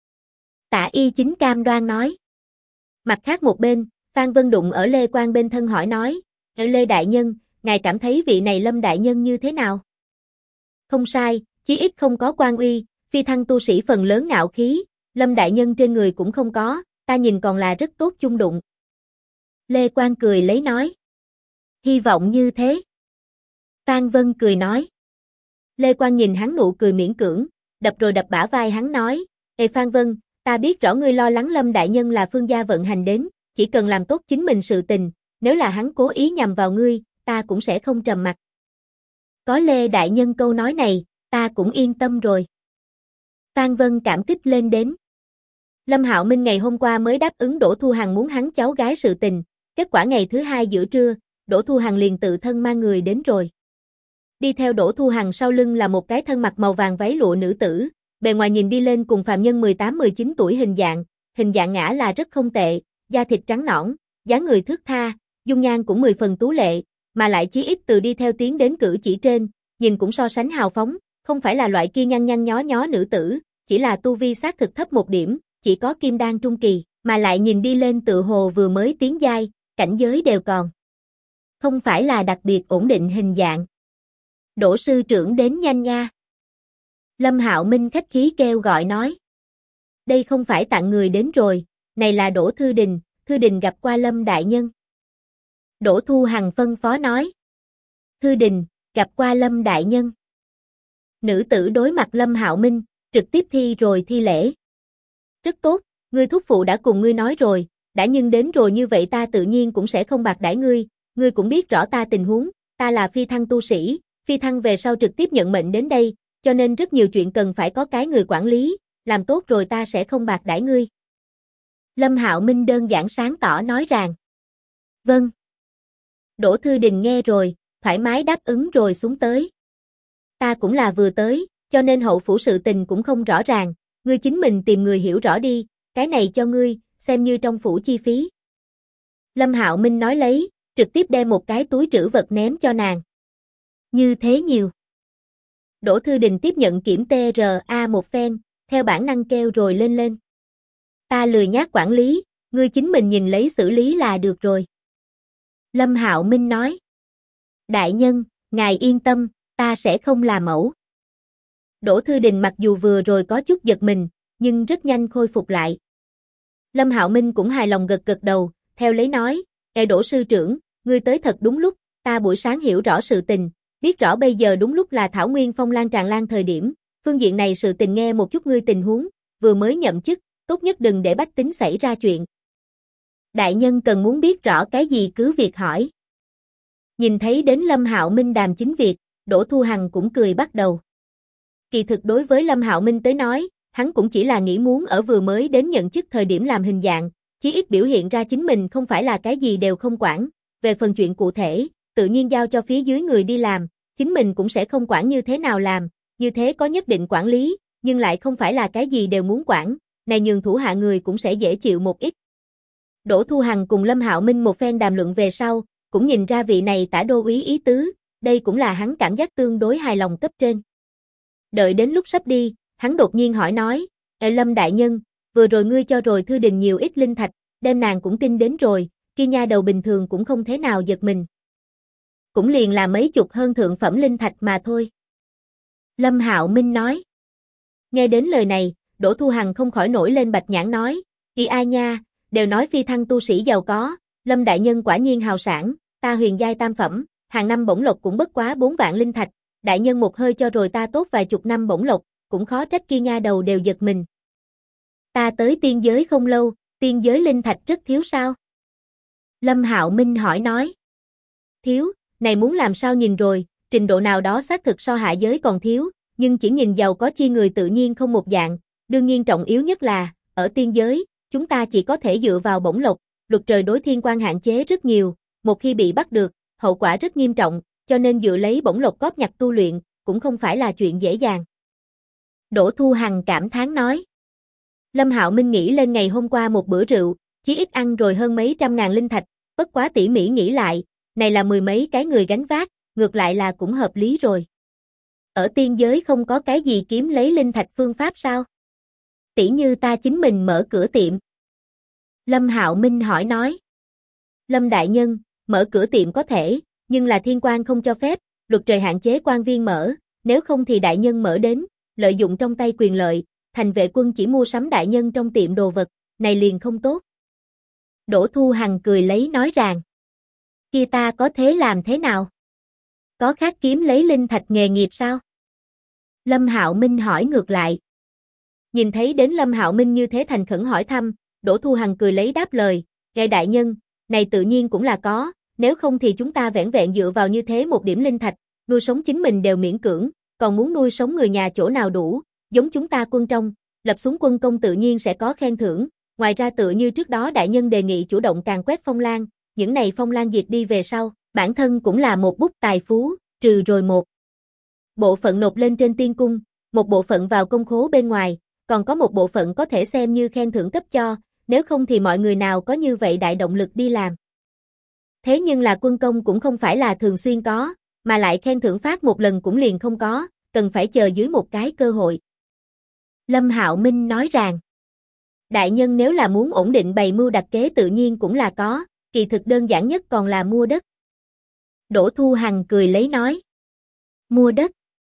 Tả Y Chính cam đoan nói. Mặt khác một bên, Phan Vân Đụng ở Lê Quang bên thân hỏi nói, Lê Đại Nhân, ngài cảm thấy vị này Lâm Đại Nhân như thế nào? Không sai, chí ít không có quan uy, phi thăng tu sĩ phần lớn ngạo khí, Lâm Đại Nhân trên người cũng không có, ta nhìn còn là rất tốt chung đụng. Lê Quang cười lấy nói. Hy vọng như thế. Phan Vân cười nói. Lê Quang nhìn hắn nụ cười miễn cưỡng, đập rồi đập bả vai hắn nói, Ê Phan Vân, ta biết rõ ngươi lo lắng Lâm đại nhân là phương gia vận hành đến, chỉ cần làm tốt chính mình sự tình, nếu là hắn cố ý nhằm vào ngươi, ta cũng sẽ không trầm mặc. Có Lê đại nhân câu nói này, ta cũng yên tâm rồi. Phan Vân cảm kích lên đến. Lâm Hạo Minh ngày hôm qua mới đáp ứng Đỗ Thu Hằng muốn hắn cháu gái sự tình, kết quả ngày thứ hai giữa trưa, Đỗ Thu Hằng liền tự thân mang người đến rồi. Đi theo Đỗ Thu Hằng sau lưng là một cái thân mặc màu vàng váy lụa nữ tử, bề ngoài nhìn đi lên cùng phàm nhân 18-19 tuổi hình dạng ngã là rất không tệ, da thịt trắng nõn, dáng người thướt tha, dung nhan cũng 10 phần tú lệ, mà lại chí ít từ đi theo tiến đến cử chỉ trên, nhìn cũng so sánh hào phóng, không phải là loại kia nhăn nhăn nhó nhó nữ tử, chỉ là tu vi xác thực thấp một điểm, chỉ có kim đan trung kỳ, mà lại nhìn đi lên tự hồ vừa mới tiến giai, cảnh giới đều còn. Không phải là đặc biệt ổn định hình dạng. Đỗ sư trưởng đến nhanh nha. Lâm Hạo Minh khách khí kêu gọi nói. Đây không phải tặng người đến rồi, này là Đỗ Thư Đình gặp qua Lâm đại nhân. Đỗ Thu Hằng phân phó nói. Thư Đình, gặp qua Lâm đại nhân. Nữ tử đối mặt Lâm Hạo Minh, trực tiếp thi lễ. Rất tốt, ngươi thúc phụ đã cùng ngươi nói rồi, đã nhưng đến rồi như vậy ta tự nhiên cũng sẽ không bạc đãi ngươi cũng biết rõ ta tình huống, ta là phi thăng tu sĩ, phi thăng về sau trực tiếp nhận mệnh đến đây, cho nên rất nhiều chuyện cần phải có cái người quản lý, làm tốt rồi ta sẽ không bạc đãi ngươi. Lâm Hạo Minh đơn giản sáng tỏ nói rằng. Vâng. Đỗ Thư Đình nghe rồi, thoải mái đáp ứng rồi xuống tới. Ta cũng là vừa tới, cho nên hậu phủ sự tình cũng không rõ ràng, ngươi chính mình tìm người hiểu rõ đi, cái này cho ngươi, xem như trong phủ chi phí. Lâm Hạo Minh nói lấy, trực tiếp đem một cái túi trữ vật ném cho nàng. Như thế nhiều. Đỗ Thư Đình tiếp nhận kiểm TRA một phen, theo bản năng kêu rồi lên. Ta lười nhác quản lý, ngươi chính mình nhìn lấy xử lý là được rồi. Lâm Hạo Minh nói. Đại nhân, ngài yên tâm, ta sẽ không làm mẫu. Đỗ Thư Đình mặc dù vừa rồi có chút giật mình, nhưng rất nhanh khôi phục lại. Lâm Hạo Minh cũng hài lòng gật đầu, theo lấy nói, Ê Đỗ sư trưởng, ngươi tới thật đúng lúc, ta buổi sáng hiểu rõ sự tình, biết rõ bây giờ đúng lúc là Thảo Nguyên phong lan tràn lan thời điểm, phương diện này sự tình nghe một chút ngươi tình huống, vừa mới nhậm chức, tốt nhất đừng để bách tính xảy ra chuyện. Đại nhân cần muốn biết rõ cái gì cứ việc hỏi. Nhìn thấy đến Lâm Hạo Minh đàm chính việc, Đỗ Thu Hằng cũng cười bắt đầu. Kỳ thực đối với Lâm Hạo Minh tới nói, hắn cũng chỉ là nghĩ muốn ở vừa mới đến nhận chức thời điểm làm hình dạng, chí ít biểu hiện ra chính mình không phải là cái gì đều không quản, về phần chuyện cụ thể, tự nhiên giao cho phía dưới người đi làm, chính mình cũng sẽ không quản như thế nào làm, như thế có nhất định quản lý, nhưng lại không phải là cái gì đều muốn quản, này nhường thủ hạ người cũng sẽ dễ chịu một ít. Đỗ Thu Hằng cùng Lâm Hạo Minh một phen đàm luận về sau, cũng nhìn ra vị này tả đô úy ý tứ, đây cũng là hắn cảm giác tương đối hài lòng cấp trên. Đợi đến lúc sắp đi, hắn đột nhiên hỏi nói, Ê Lâm đại nhân, vừa rồi ngươi cho rồi Thư Đình nhiều ít linh thạch, đem nàng cũng kinh đến rồi, kia nha đầu bình thường cũng không thế nào giật mình. Cũng liền là mấy chục hơn thượng phẩm linh thạch mà thôi. Lâm Hạo Minh nói. Nghe đến lời này, Đỗ Thu Hằng không khỏi nổi lên bạch nhãn nói, Ý ai nha, đều nói phi thăng tu sĩ giàu có, Lâm đại nhân quả nhiên hào sản, ta huyền giai tam phẩm, hàng năm bổng lộc cũng bất quá 4 vạn linh thạch, đại nhân một hơi cho rồi ta tốt vài chục năm bổng lộc, cũng khó trách kia nha đầu đều giật mình. Ta tới tiên giới không lâu, tiên giới linh thạch rất thiếu sao? Lâm Hạo Minh hỏi nói. Thiếu, này muốn làm sao nhìn rồi, trình độ nào đó xác thực so hạ giới còn thiếu, nhưng chỉ nhìn giàu có chi người tự nhiên không một dạng, đương nhiên trọng yếu nhất là, ở tiên giới, chúng ta chỉ có thể dựa vào bổng lộc, luật trời đối thiên quan hạn chế rất nhiều, một khi bị bắt được, hậu quả rất nghiêm trọng, cho nên dựa lấy bổng lộc cóp nhặt tu luyện, cũng không phải là chuyện dễ dàng. Đỗ Thu Hằng cảm thán nói. Lâm Hạo Minh nghĩ lên ngày hôm qua một bữa rượu, chí ít ăn rồi hơn mấy trăm ngàn linh thạch, bất quá tỉ mỉ nghĩ lại, này là mười mấy cái người gánh vác, ngược lại là cũng hợp lý rồi. Ở tiên giới không có cái gì kiếm lấy linh thạch phương pháp sao? Tỉ như ta chính mình mở cửa tiệm. Lâm Hạo Minh hỏi nói. Lâm đại nhân, mở cửa tiệm có thể, nhưng là thiên quan không cho phép, luật trời hạn chế quan viên mở, nếu không thì đại nhân mở đến, lợi dụng trong tay quyền lợi, thành vệ quân chỉ mua sắm đại nhân trong tiệm đồ vật, này liền không tốt. Đỗ Thu Hằng cười lấy nói rằng. Kia ta có thế làm thế nào? Có khác kiếm lấy linh thạch nghề nghiệp sao? Lâm Hạo Minh hỏi ngược lại. Nhìn thấy đến Lâm Hạo Minh như thế thành khẩn hỏi thăm, Đỗ Thu Hằng cười lấy đáp lời, "Ngài đại nhân, này tự nhiên cũng là có, nếu không thì chúng ta vẻn vẹn dựa vào như thế một điểm linh thạch, nuôi sống chính mình đều miễn cưỡng, còn muốn nuôi sống người nhà chỗ nào đủ, giống chúng ta quân trong, lập xuống quân công tự nhiên sẽ có khen thưởng, ngoài ra tựa như trước đó đại nhân đề nghị chủ động càn quét phong lan, những này phong lan diệt đi về sau, bản thân cũng là một bút tài phú, trừ rồi một bộ phận nộp lên trên tiên cung, một bộ phận vào công khố bên ngoài, còn có một bộ phận có thể xem như khen thưởng cấp cho, nếu không thì mọi người nào có như vậy đại động lực đi làm. Thế nhưng là quân công cũng không phải là thường xuyên có, mà lại khen thưởng phát một lần cũng liền không có, cần phải chờ dưới một cái cơ hội." Lâm Hạo Minh nói rằng, đại nhân nếu là muốn ổn định bày mưu đặt kế tự nhiên cũng là có, kỳ thực đơn giản nhất còn là mua đất. Đỗ Thu Hằng cười lấy nói, mua đất.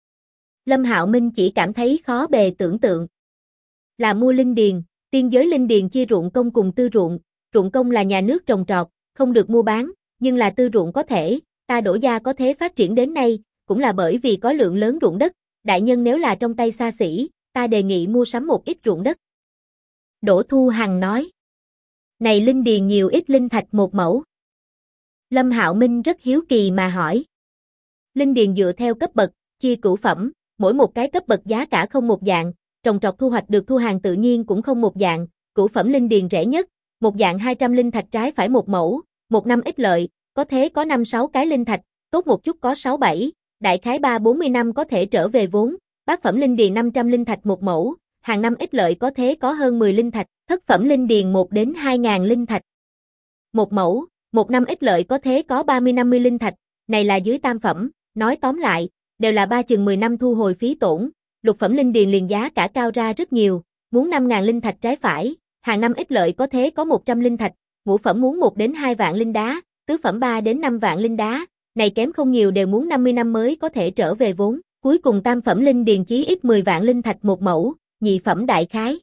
Lâm Hạo Minh chỉ cảm thấy khó bề tưởng tượng. Là mua linh điền, tiên giới linh điền chia ruộng công cùng tư ruộng, ruộng công là nhà nước trồng trọt, không được mua bán, nhưng là tư ruộng có thể, ta Đỗ gia có thế phát triển đến nay, cũng là bởi vì có lượng lớn ruộng đất, đại nhân nếu là trong tay xa xỉ, ta đề nghị mua sắm một ít ruộng đất. Đỗ Thu Hằng nói, này linh điền nhiều ít linh thạch một mẫu. Lâm Hạo Minh rất hiếu kỳ mà hỏi. Linh điền dựa theo cấp bậc, chia cửu phẩm, mỗi một cái cấp bậc giá cả không một dạng, trồng trọt thu hoạch được thu hàng tự nhiên cũng không một dạng, cửu phẩm linh điền rẻ nhất, một dạng 200 linh thạch trái phải một mẫu, một năm ích lợi, có thế có 5-6 cái linh thạch, tốt một chút có 6-7, đại khái 3-40 năm có thể trở về vốn, bát phẩm linh điền 500 linh thạch một mẫu, hàng năm ích lợi có thế có hơn 10 linh thạch, thất phẩm linh điền 1 đến 2.000 linh thạch. Một mẫu, một năm ích lợi có thế có 30-50 linh thạch, này là dưới tam phẩm, nói tóm lại, đều là 3-10 năm thu hồi phí tổn, lục phẩm linh điền liền giá cả cao ra rất nhiều, muốn 5.000 linh thạch trái phải, hàng năm ích lợi có thế có 100 linh thạch, ngũ phẩm muốn 1 đến 2 vạn linh đá, tứ phẩm 3 đến 5 vạn linh đá, này kém không nhiều đều muốn 50 năm mới có thể trở về vốn, cuối cùng tam phẩm linh điền chí ít 10 vạn linh thạch một mẫu, nhị phẩm đại khái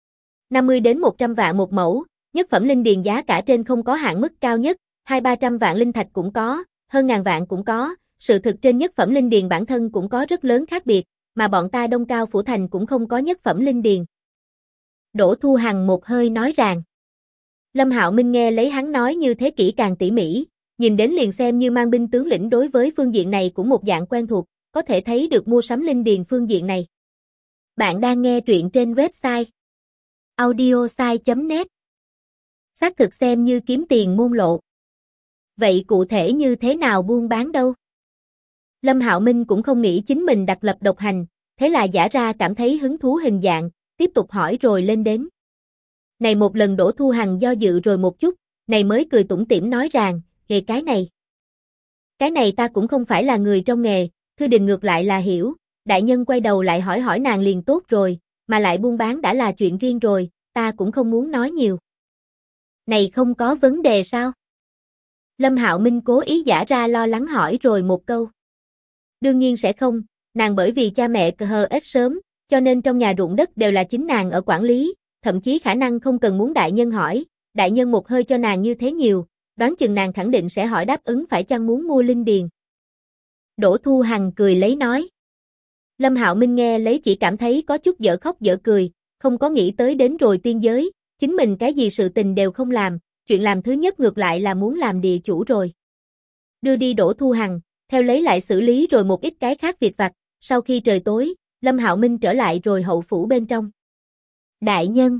50 đến 100 vạn một mẫu, nhất phẩm linh điền giá cả trên không có hạn mức cao nhất, 200-300 vạn linh thạch cũng có, hơn ngàn vạn cũng có, sự thực trên nhất phẩm linh điền bản thân cũng có rất lớn khác biệt, mà bọn ta Đông Cao Phủ Thành cũng không có nhất phẩm linh điền. Đỗ Thu Hằng một hơi nói rằng. Lâm Hạo Minh nghe lấy hắn nói như thế kỹ càng tỉ mỉ, nhìn đến liền xem như mang binh tướng lĩnh đối với phương diện này cũng một dạng quen thuộc, có thể thấy được mua sắm linh điền phương diện này. Bạn đang nghe truyện trên website audiosai.net. Xác thực xem như kiếm tiền môn lộ. Vậy cụ thể như thế nào buôn bán đâu? Lâm Hạo Minh cũng không nghĩ chính mình đặc lập độc hành, thế là giả ra cảm thấy hứng thú hình dạng, tiếp tục hỏi rồi lên đến. Này một lần Đỗ Thu Hằng do dự rồi một chút, này mới cười tủm tỉm nói rằng, nghề cái này. Cái này ta cũng không phải là người trong nghề, Thư Đình ngược lại là hiểu, đại nhân quay đầu lại hỏi hỏi nàng liền tốt rồi, mà lại buôn bán đã là chuyện riêng rồi, ta cũng không muốn nói nhiều. Này không có vấn đề sao? Lâm Hạo Minh cố ý giả ra lo lắng hỏi rồi một câu. Đương nhiên sẽ không, nàng bởi vì cha mẹ cờ ít sớm, cho nên trong nhà ruộng đất đều là chính nàng ở quản lý, thậm chí khả năng không cần muốn đại nhân hỏi, đại nhân một hơi cho nàng như thế nhiều, đoán chừng nàng khẳng định sẽ hỏi đáp ứng phải chăng muốn mua linh điền. Đỗ Thu Hằng cười lấy nói. Lâm Hạo Minh nghe lấy chỉ cảm thấy có chút dở khóc dở cười, không có nghĩ tới đến rồi tiên giới, chính mình cái gì sự tình đều không làm, chuyện làm thứ nhất ngược lại là muốn làm địa chủ rồi. Đưa đi Đỗ Thu Hằng, theo lấy lại xử lý rồi một ít cái khác việc vặt, sau khi trời tối, Lâm Hạo Minh trở lại rồi hậu phủ bên trong. Đại nhân.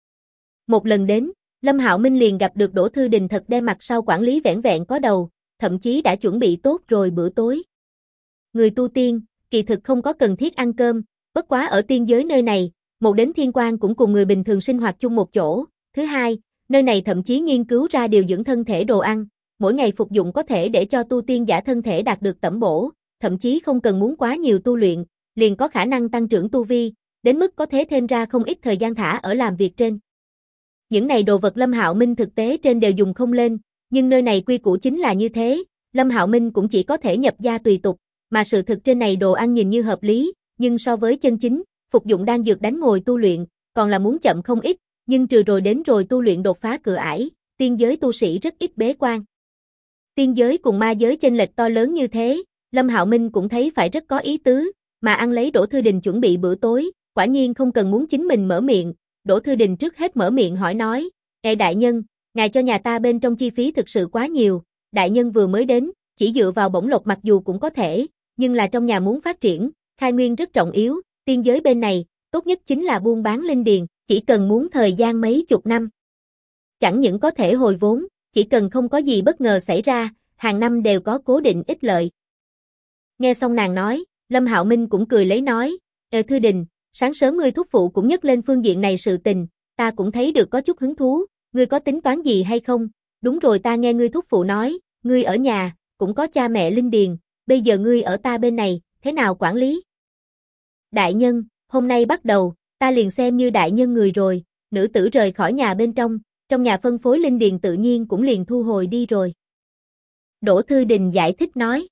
Một lần đến, Lâm Hạo Minh liền gặp được Đỗ Thư Đình thật đem mặt sau quản lý vẻn vẹn có đầu, thậm chí đã chuẩn bị tốt rồi bữa tối. Người tu tiên, kỳ thực không có cần thiết ăn cơm, bất quá ở tiên giới nơi này, một đến thiên quan cũng cùng người bình thường sinh hoạt chung một chỗ. Thứ hai, nơi này thậm chí nghiên cứu ra điều dưỡng thân thể đồ ăn, mỗi ngày phục dụng có thể để cho tu tiên giả thân thể đạt được tẩm bổ, thậm chí không cần muốn quá nhiều tu luyện, liền có khả năng tăng trưởng tu vi, đến mức có thể thêm ra không ít thời gian thả ở làm việc trên. Những này đồ vật Lâm Hạo Minh thực tế trên đều dùng không lên, nhưng nơi này quy củ chính là như thế, Lâm Hạo Minh cũng chỉ có thể nhập gia tùy tục, mà sự thực trên này đồ ăn nhìn như hợp lý, nhưng so với chân chính, phục dụng đan dược đánh ngồi tu luyện, còn là muốn chậm không ít, nhưng trừ rồi đến rồi tu luyện đột phá cửa ải, tiên giới tu sĩ rất ít bế quan. Tiên giới cùng ma giới chênh lệch to lớn như thế, Lâm Hạo Minh cũng thấy phải rất có ý tứ, mà ăn lấy Đỗ Thư Đình chuẩn bị bữa tối, quả nhiên không cần muốn chính mình mở miệng, Đỗ Thư Đình trước hết mở miệng hỏi nói, đại nhân, ngài cho nhà ta bên trong chi phí thực sự quá nhiều, đại nhân vừa mới đến, chỉ dựa vào bổng lộc mặc dù cũng có thể, nhưng là trong nhà muốn phát triển, khai nguyên rất trọng yếu, tiên giới bên này, tốt nhất chính là buôn bán linh điền, chỉ cần muốn thời gian mấy chục năm. Chẳng những có thể hồi vốn, chỉ cần không có gì bất ngờ xảy ra, hàng năm đều có cố định ích lợi. Nghe xong nàng nói, Lâm Hạo Minh cũng cười lấy nói, Thư Đình, sáng sớm ngươi thúc phụ cũng nhắc lên phương diện này sự tình, ta cũng thấy được có chút hứng thú, ngươi có tính toán gì hay không? Đúng rồi, ta nghe ngươi thúc phụ nói, ngươi ở nhà, cũng có cha mẹ linh điền, bây giờ ngươi ở ta bên này, thế nào quản lý? Đại nhân, hôm nay bắt đầu, ta liền xem như đại nhân người rồi, nữ tử rời khỏi nhà bên trong nhà phân phối linh điền tự nhiên cũng liền thu hồi đi rồi. Đỗ Thư Đình giải thích nói.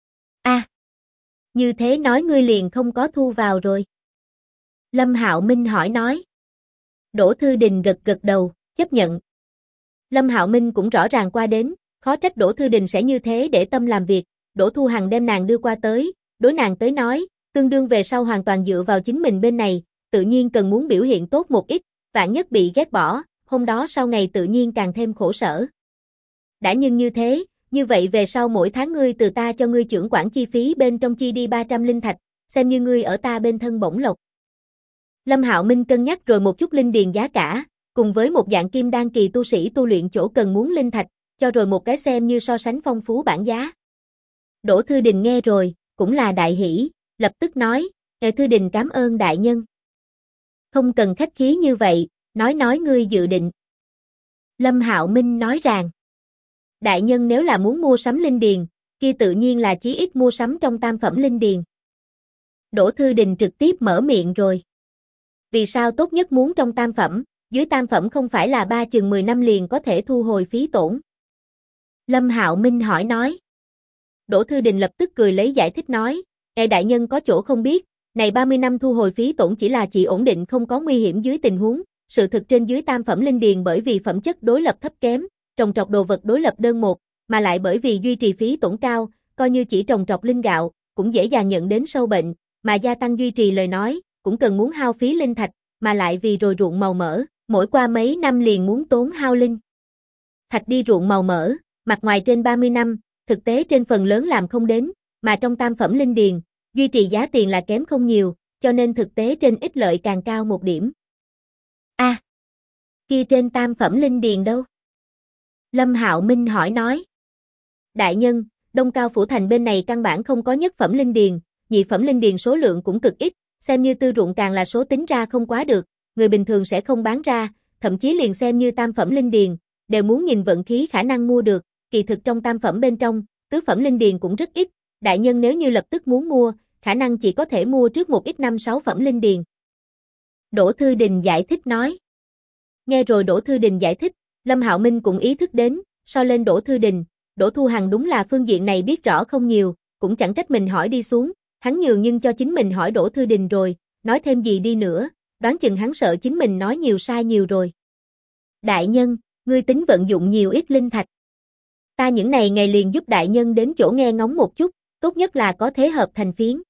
Như thế nói ngươi liền không có thu vào rồi. Lâm Hạo Minh hỏi nói. Đỗ Thư Đình gật gật đầu, chấp nhận. Lâm Hạo Minh cũng rõ ràng qua đến, khó trách Đỗ Thư Đình sẽ như thế để tâm làm việc, Đỗ Thu Hằng đem nàng đưa qua tới, đối nàng tới nói, tương đương về sau hoàn toàn dựa vào chính mình bên này, tự nhiên cần muốn biểu hiện tốt một ít, vạn nhất bị ghét bỏ, hôm đó sau ngày tự nhiên càng thêm khổ sở. Đã nhưng như thế, như vậy về sau mỗi tháng ngươi từ ta cho ngươi trưởng quản chi phí bên trong chi đi 300 linh thạch, xem như ngươi ở ta bên thân bổng lộc. Lâm Hạo Minh cân nhắc rồi một chút linh điền giá cả, cùng với một dạng kim đan kỳ tu sĩ tu luyện chỗ cần muốn linh thạch, cho rồi một cái xem như so sánh phong phú bản giá. Đỗ Thư Đình nghe rồi, cũng là đại hỉ, lập tức nói, Thư Đình cảm ơn đại nhân. Không cần khách khí như vậy, nói ngươi dự định. Lâm Hạo Minh nói rằng, đại nhân nếu là muốn mua sắm linh điền, kia tự nhiên là chí ít mua sắm trong tam phẩm linh điền. Đỗ Thư Đình trực tiếp mở miệng rồi. Vì sao tốt nhất muốn trong tam phẩm, dưới tam phẩm không phải là 10 năm liền có thể thu hồi phí tổn? Lâm Hạo Minh hỏi nói. Đỗ Thư Đình lập tức cười lấy giải thích nói, đại nhân có chỗ không biết, này 30 năm thu hồi phí tổn chỉ là chỉ ổn định không có nguy hiểm dưới tình huống, sự thực trên dưới tam phẩm linh điền bởi vì phẩm chất đối lập thấp kém, trồng trọt đồ vật đối lập đơn một, mà lại bởi vì duy trì phí tổn cao, coi như chỉ trồng trọt linh gạo, cũng dễ dàng nhận đến sâu bệnh, mà gia tăng duy trì lời nói, cũng cần muốn hao phí linh thạch, mà lại vì rồi ruộng màu mỡ, mỗi qua mấy năm liền muốn tốn hao linh thạch đi ruộng màu mỡ, mặt ngoài trên 30 năm, thực tế trên phần lớn làm không đến, mà trong tam phẩm linh điền, duy trì giá tiền là kém không nhiều, cho nên thực tế trên ích lợi càng cao một điểm. Kia trên tam phẩm linh điền đâu? Lâm Hạo Minh hỏi nói. Đại nhân, Đông Cao Phủ Thành bên này căn bản không có nhất phẩm linh điền, nhị phẩm linh điền số lượng cũng cực ít, xem như tư ruộng càng là số tính ra không quá được, người bình thường sẽ không bán ra, thậm chí liền xem như tam phẩm linh điền, đều muốn nhìn vận khí khả năng mua được, kỳ thực trong tam phẩm bên trong, tứ phẩm linh điền cũng rất ít, đại nhân nếu như lập tức muốn mua, khả năng chỉ có thể mua trước một ít 5-6 phẩm linh điền. Đỗ Thư Đình giải thích nói. Nghe rồi Đỗ Thư Đình giải thích, Lâm Hạo Minh cũng ý thức đến, so lên Đỗ Thư Đình, Đỗ Thu Hằng đúng là phương diện này biết rõ không nhiều, cũng chẳng trách mình hỏi đi xuống, hắn nhường nhưng cho chính mình hỏi Đỗ Thư Đình rồi, nói thêm gì đi nữa, đoán chừng hắn sợ chính mình nói nhiều sai nhiều rồi. Đại nhân, ngươi tính vận dụng nhiều ít linh thạch. Ta những này ngày liền giúp đại nhân đến chỗ nghe ngóng một chút, tốt nhất là có thế hợp thành phiến.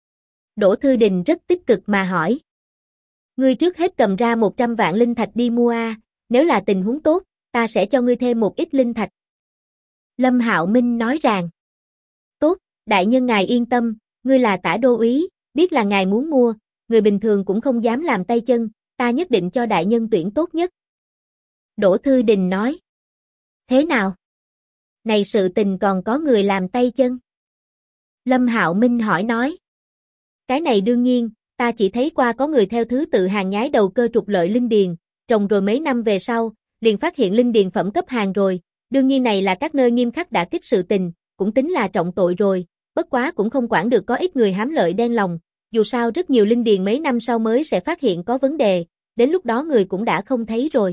Đỗ Thư Đình rất tích cực mà hỏi. Ngươi trước hết cầm ra 100 vạn linh thạch đi mua nếu là tình huống tốt, ta sẽ cho ngươi thêm một ít linh thạch. Lâm Hạo Minh nói rằng. Tốt, đại nhân ngài yên tâm, ngươi là tả đô úy, biết là ngài muốn mua, người bình thường cũng không dám làm tay chân, ta nhất định cho đại nhân tuyển tốt nhất. Đỗ Thư Đình nói. Thế nào? Này sự tình còn có người làm tay chân? Lâm Hạo Minh hỏi nói. Cái này đương nhiên, ta chỉ thấy qua có người theo thứ tự hàng nhái đầu cơ trục lợi linh điền, trồng rồi mấy năm về sau, liền phát hiện linh điền phẩm cấp hàng rồi, đương nhiên này là các nơi nghiêm khắc đả kích sự tình, cũng tính là trọng tội rồi, bất quá cũng không quản được có ít người hám lợi đen lòng, dù sao rất nhiều linh điền mấy năm sau mới sẽ phát hiện có vấn đề, đến lúc đó người cũng đã không thấy rồi.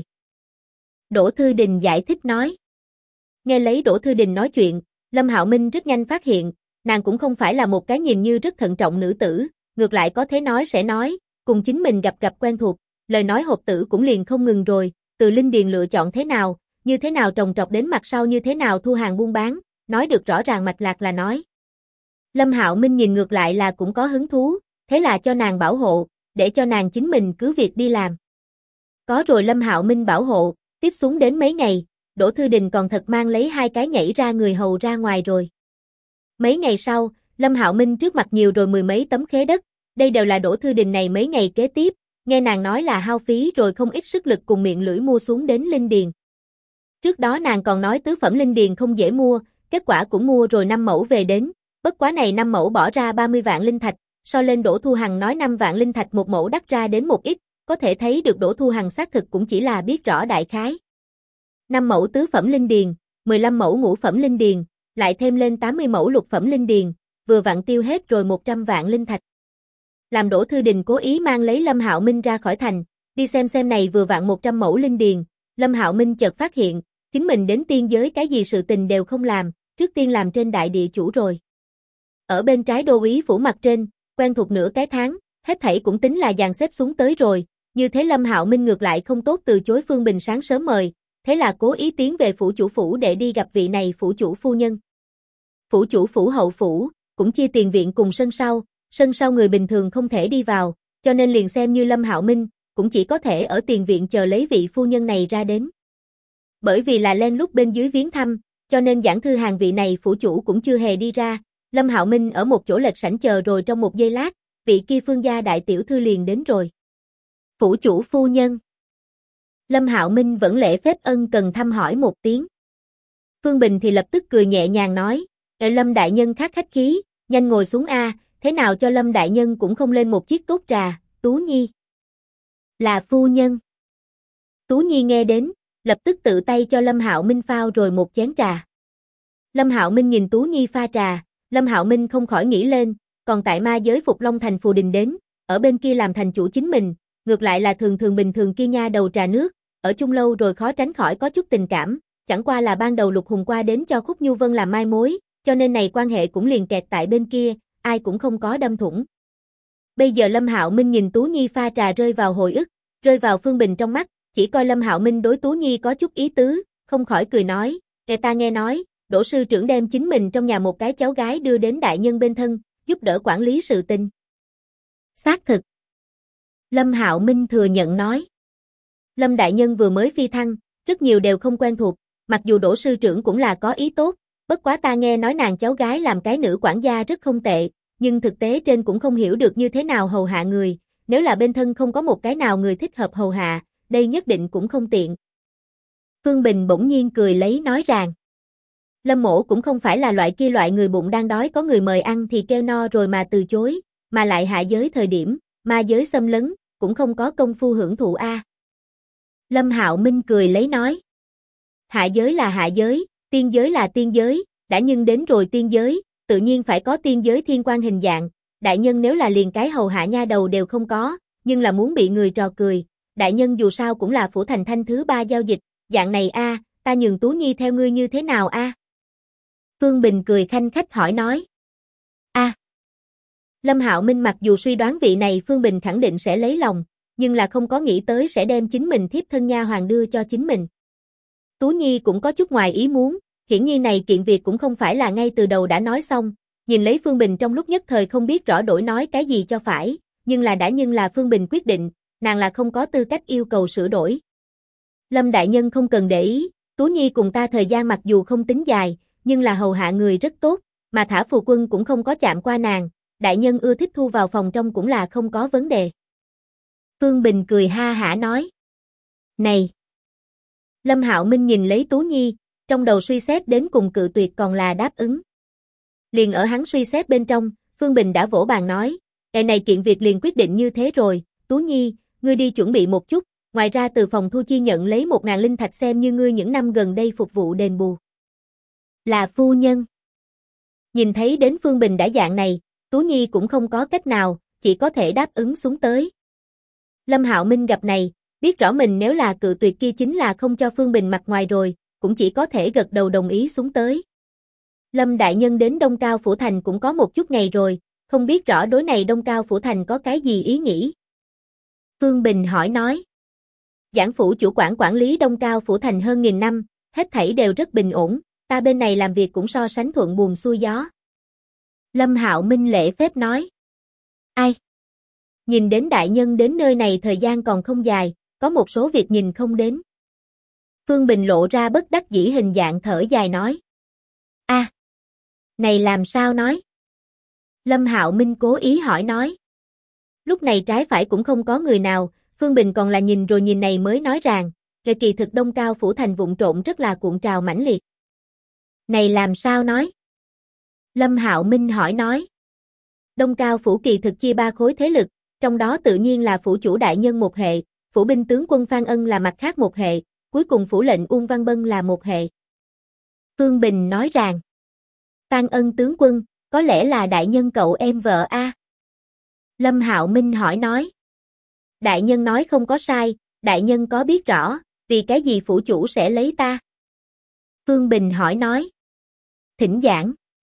Đỗ Thư Đình giải thích nói. Nghe lấy Đỗ Thư Đình nói chuyện, Lâm Hạo Minh rất nhanh phát hiện, nàng cũng không phải là một cái nhìn như rất thận trọng nữ tử, ngược lại có thế nói sẽ nói, cùng chính mình gặp quen thuộc, lời nói hộp tử cũng liền không ngừng rồi, từ linh điền lựa chọn thế nào, như thế nào trồng trọt đến mặt sau như thế nào thu hàng buôn bán, nói được rõ ràng mạch lạc là nói. Lâm Hạo Minh nhìn ngược lại là cũng có hứng thú, thế là cho nàng bảo hộ, để cho nàng chính mình cứ việc đi làm. Có rồi Lâm Hạo Minh bảo hộ, tiếp xuống đến mấy ngày, Đỗ Thư Đình còn thật mang lấy 2 cái nhảy ra người hầu ra ngoài rồi. Mấy ngày sau, Lâm Hạo Minh trước mặt nhiều rồi 10 mấy tấm khế đất, đây đều là Đỗ Thư Đình này mấy ngày kế tiếp, nghe nàng nói là hao phí rồi không ít sức lực cùng miệng lưỡi mua xuống đến linh điền. Trước đó nàng còn nói tứ phẩm linh điền không dễ mua, kết quả cũng mua rồi 5 mẫu về đến, bất quá này 5 mẫu bỏ ra 30 vạn linh thạch, so lên Đỗ Thu Hằng nói 5 vạn linh thạch một mẫu đắt ra đến một ít, có thể thấy được Đỗ Thu Hằng xác thực cũng chỉ là biết rõ đại khái. 5 mẫu tứ phẩm linh điền, 15 mẫu ngũ phẩm linh điền, lại thêm lên 80 mẫu lục phẩm linh điền, vừa vặn tiêu hết rồi 100 vạn linh thạch. Làm Đỗ Thư Đình cố ý mang lấy Lâm Hạo Minh ra khỏi thành, đi xem này vừa vặn 100 mẫu linh điền, Lâm Hạo Minh chợt phát hiện, chính mình đến tiên giới cái gì sự tình đều không làm, trước tiên làm trên đại địa chủ rồi. Ở bên trái đô úy phủ mặt trên, quen thuộc nửa cái tháng, hết thảy cũng tính là dàn xếp xuống tới rồi, như thế Lâm Hạo Minh ngược lại không tốt từ chối Phương Bình sáng sớm mời, thế là cố ý tiến về phủ chủ phủ để đi gặp vị này phủ chủ phu nhân. Phủ chủ phủ hậu phủ, cũng chia tiền viện cùng sân sau người bình thường không thể đi vào, cho nên liền xem như Lâm Hạo Minh, cũng chỉ có thể ở tiền viện chờ lấy vị phu nhân này ra đến. Bởi vì là len lút bên dưới viếng thăm, cho nên Giảng Thư Hàng vị này phủ chủ cũng chưa hề đi ra, Lâm Hạo Minh ở một chỗ lệch sảnh chờ rồi trong một giây lát, vị kia Phương gia đại tiểu thư liền đến rồi. Phủ chủ phu nhân. Lâm Hạo Minh vẫn lễ phép ân cần thăm hỏi một tiếng. Phương Bình thì lập tức cười nhẹ nhàng nói, Lâm đại nhân khách khí, nhanh ngồi xuống a, thế nào cho Lâm đại nhân cũng không lên một chiếc tốt trà, Tú Nhi. Là phu nhân. Tú Nhi nghe đến, lập tức tự tay cho Lâm Hạo Minh phao rồi một chén trà. Lâm Hạo Minh nhìn Tú Nhi pha trà, Lâm Hạo Minh không khỏi nghĩ lên, còn tại ma giới Phục Long thành Phù Đình đến, ở bên kia làm thành chủ chính mình, ngược lại là thường bình thường kia nha đầu trà nước, ở chung lâu rồi khó tránh khỏi có chút tình cảm, chẳng qua là ban đầu Lục Hùng qua đến cho Khúc Nhu Vân làm mai mối, cho nên này quan hệ cũng liền kẹt tại bên kia, ai cũng không có đâm thủng. Bây giờ Lâm Hạo Minh nhìn Tú Nhi pha trà rơi vào hồi ức, rơi vào Phương Bình trong mắt, chỉ coi Lâm Hạo Minh đối Tú Nhi có chút ý tứ, không khỏi cười nói, ta nghe nói, Đỗ sư trưởng đem chính mình trong nhà một cái cháu gái đưa đến đại nhân bên thân, giúp đỡ quản lý sự tình. Xác thực. Lâm Hạo Minh thừa nhận nói. Lâm đại nhân vừa mới phi thăng, rất nhiều đều không quen thuộc, mặc dù Đỗ sư trưởng cũng là có ý tốt, bất quá ta nghe nói nàng cháu gái làm cái nữ quản gia rất không tệ, nhưng thực tế trên cũng không hiểu được như thế nào hầu hạ người, nếu là bên thân không có một cái nào người thích hợp hầu hạ, đây nhất định cũng không tiện. Phương Bình bỗng nhiên cười lấy nói rằng, Lâm mổ cũng không phải là loại người bụng đang đói có người mời ăn thì kêu no rồi mà từ chối, mà lại hạ giới thời điểm, ma giới xâm lấn, cũng không có công phu hưởng thụ a. Lâm Hạo Minh cười lấy nói, hạ giới là hạ giới, tiên giới là tiên giới, đã nhân đến rồi tiên giới, tự nhiên phải có tiên giới thiên quan hình dạng, đại nhân nếu là liền cái hầu hạ nha đầu đều không có, nhưng là muốn bị người trò cười, đại nhân dù sao cũng là phủ thành thanh thứ 3 giao dịch, dạng này a, ta nhường Tú Nhi theo ngươi như thế nào a? Phương Bình cười khanh khách hỏi nói. Lâm Hạo Minh mặc dù suy đoán vị này Phương Bình khẳng định sẽ lấy lòng, nhưng là không có nghĩ tới sẽ đem chính mình thiếp thân nha hoàng đưa cho chính mình. Tú Nhi cũng có chút ngoài ý muốn, hiển nhiên này kiện việc cũng không phải là ngay từ đầu đã nói xong, nhìn lấy Phương Bình trong lúc nhất thời không biết rõ đổi nói cái gì cho phải, nhưng là Phương Bình quyết định, nàng là không có tư cách yêu cầu sửa đổi. Lâm đại nhân không cần để ý, Tú Nhi cùng ta thời gian mặc dù không tính dài, nhưng là hầu hạ người rất tốt, mà Thả Phù Quân cũng không có chạm qua nàng, đại nhân ưa thích thu vào phòng trong cũng là không có vấn đề. Phương Bình cười ha hả nói. Này! Lâm Hạo Minh nhìn lấy Tú Nhi, trong đầu suy xét đến cùng cự tuyệt còn là đáp ứng. Liền ở hắn suy xét bên trong, Phương Bình đã vỗ bàn nói, này kiện việc liền quyết định như thế rồi, Tú Nhi, ngươi đi chuẩn bị một chút, ngoài ra từ phòng thu chi nhận lấy 1.000 linh thạch xem như ngươi những năm gần đây phục vụ đền bù. Là phu nhân. Nhìn thấy đến Phương Bình đã dạng này, Tú Nhi cũng không có cách nào, chỉ có thể đáp ứng xuống tới. Lâm Hạo Minh gặp này, biết rõ mình nếu là cự tuyệt kia chính là không cho Phương Bình mặt ngoài rồi, cũng chỉ có thể gật đầu đồng ý xuống tới. Lâm đại nhân đến Đông Cao Phủ Thành cũng có một chút ngày rồi, không biết rõ đối này Đông Cao Phủ Thành có cái gì ý nghĩ. Phương Bình hỏi nói. Giảng phủ chủ quản lý Đông Cao Phủ Thành hơn 1000 năm, hết thảy đều rất bình ổn, ta bên này làm việc cũng so sánh thuận buồm xuôi gió. Lâm Hạo Minh lễ phép nói. Ai? Nhìn đến đại nhân đến nơi này thời gian còn không dài, có một số việc nhìn không đến. Phương Bình lộ ra bất đắc dĩ hình dạng thở dài nói. Này làm sao nói? Lâm Hạo Minh cố ý hỏi nói. Lúc này trái phải cũng không có người nào, Phương Bình còn là nhìn rồi nhìn này mới nói rằng, kỳ thực Đông Cao Phủ thành vụn trộn rất là cuộn trào mãnh liệt. Này làm sao nói? Lâm Hạo Minh hỏi nói. Đông Cao Phủ kỳ thực chia 3 khối thế lực, trong đó tự nhiên là Phủ chủ đại nhân một hệ, Phủ binh tướng quân Phan Ân là mặt khác một hệ, cuối cùng Phủ lệnh Uông Văn Bân là một hệ. Phương Bình nói rằng, Phan Ân tướng quân, có lẽ là đại nhân cậu em vợ a? Lâm Hạo Minh hỏi nói. Đại nhân nói không có sai, đại nhân có biết rõ, vì cái gì phủ chủ sẽ lấy ta? Phương Bình hỏi nói. Thỉnh giảng.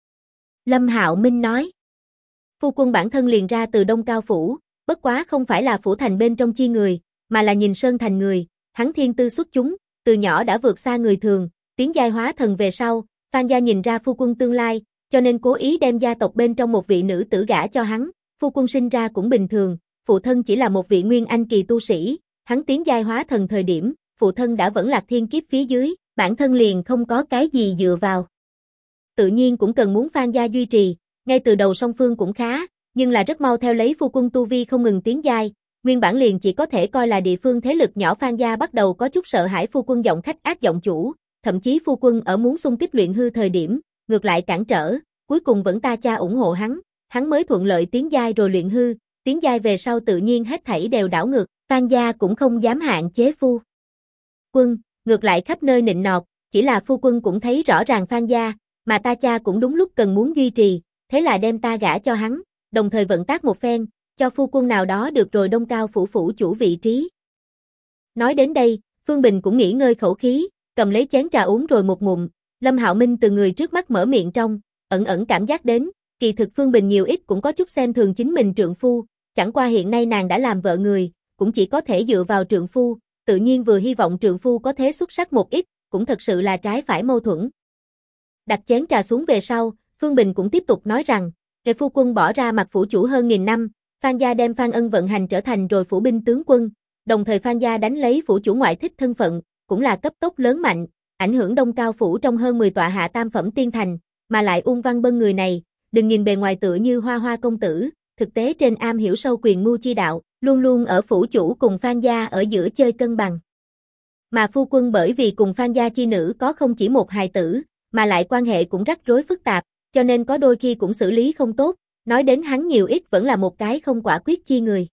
Lâm Hạo Minh nói. Phu quân bản thân liền ra từ Đông Cao Phủ, bất quá không phải là phủ thành bên trong chi người, mà là nhìn Sơn thành người, hắn thiên tư xuất chúng, từ nhỏ đã vượt xa người thường, tiến giai hóa thần về sau, Phan gia nhìn ra phu quân tương lai, cho nên cố ý đem gia tộc bên trong một vị nữ tử gả cho hắn, phu quân sinh ra cũng bình thường, phụ thân chỉ là một vị nguyên anh kỳ tu sĩ, hắn tiến giai hóa thần thời điểm, phụ thân đã vẫn lạc thiên kiếp phía dưới, bản thân liền không có cái gì dựa vào. Tự nhiên cũng cần muốn Phan gia duy trì, ngay từ đầu song phương cũng khá, nhưng là rất mau theo lấy phu quân tu vi không ngừng tiến giai, nguyên bản liền chỉ có thể coi là địa phương thế lực nhỏ Phan gia bắt đầu có chút sợ hãi phu quân giọng khách ác giọng chủ, thậm chí phu quân ở muốn xung kích luyện hư thời điểm, ngược lại cản trở, cuối cùng vẫn ta cha ủng hộ hắn mới thuận lợi tiến giai rồi luyện hư, tiến giai về sau tự nhiên hết thảy đều đảo ngược, Phan gia cũng không dám hạn chế phu quân, ngược lại khắp nơi nịnh nọt, chỉ là phu quân cũng thấy rõ ràng Phan gia, mà ta cha cũng đúng lúc cần muốn duy trì, thế là đem ta gả cho hắn, đồng thời vận tác một phen, cho phu quân nào đó được rồi Đông Cao phủ chủ vị trí. Nói đến đây, Phương Bình cũng nghỉ ngơi khẩu khí, cầm lấy chén trà uống rồi một ngụm, Lâm Hạo Minh từ người trước mắt mở miệng trong, ẩn ẩn cảm giác đến, kỳ thực Phương Bình nhiều ít cũng có chút xem thường chính mình trượng phu, chẳng qua hiện nay nàng đã làm vợ người, cũng chỉ có thể dựa vào trượng phu, tự nhiên vừa hy vọng trượng phu có thế xuất sắc một ít, cũng thật sự là trái phải mâu thuẫn. Đặt chén trà xuống về sau, Phương Bình cũng tiếp tục nói rằng, Kề phu quân bỏ ra mặt phủ chủ hơn 1000 năm, Phan gia đem Phan Ân vận hành trở thành rồi phủ binh tướng quân, đồng thời Phan gia đánh lấy phủ chủ ngoại thích thân phận, cũng là cấp tốc lớn mạnh, ảnh hưởng Đông Cao phủ trong hơn 10 tọa hạ tam phẩm tiên thành, mà lại Ung Văn Bân người này, đừng nhìn bề ngoài tựa như hoa hoa công tử, thực tế trên am hiểu sâu quyền mưu chi đạo, luôn luôn ở phủ chủ cùng Phan gia ở giữa chơi cân bằng. Mà phu quân bởi vì cùng Phan gia chi nữ có không chỉ một hài tử, mà lại quan hệ cũng rắc rối phức tạp, cho nên có đôi khi cũng xử lý không tốt, nói đến hắn nhiều ít vẫn là một cái không quả quyết chi người.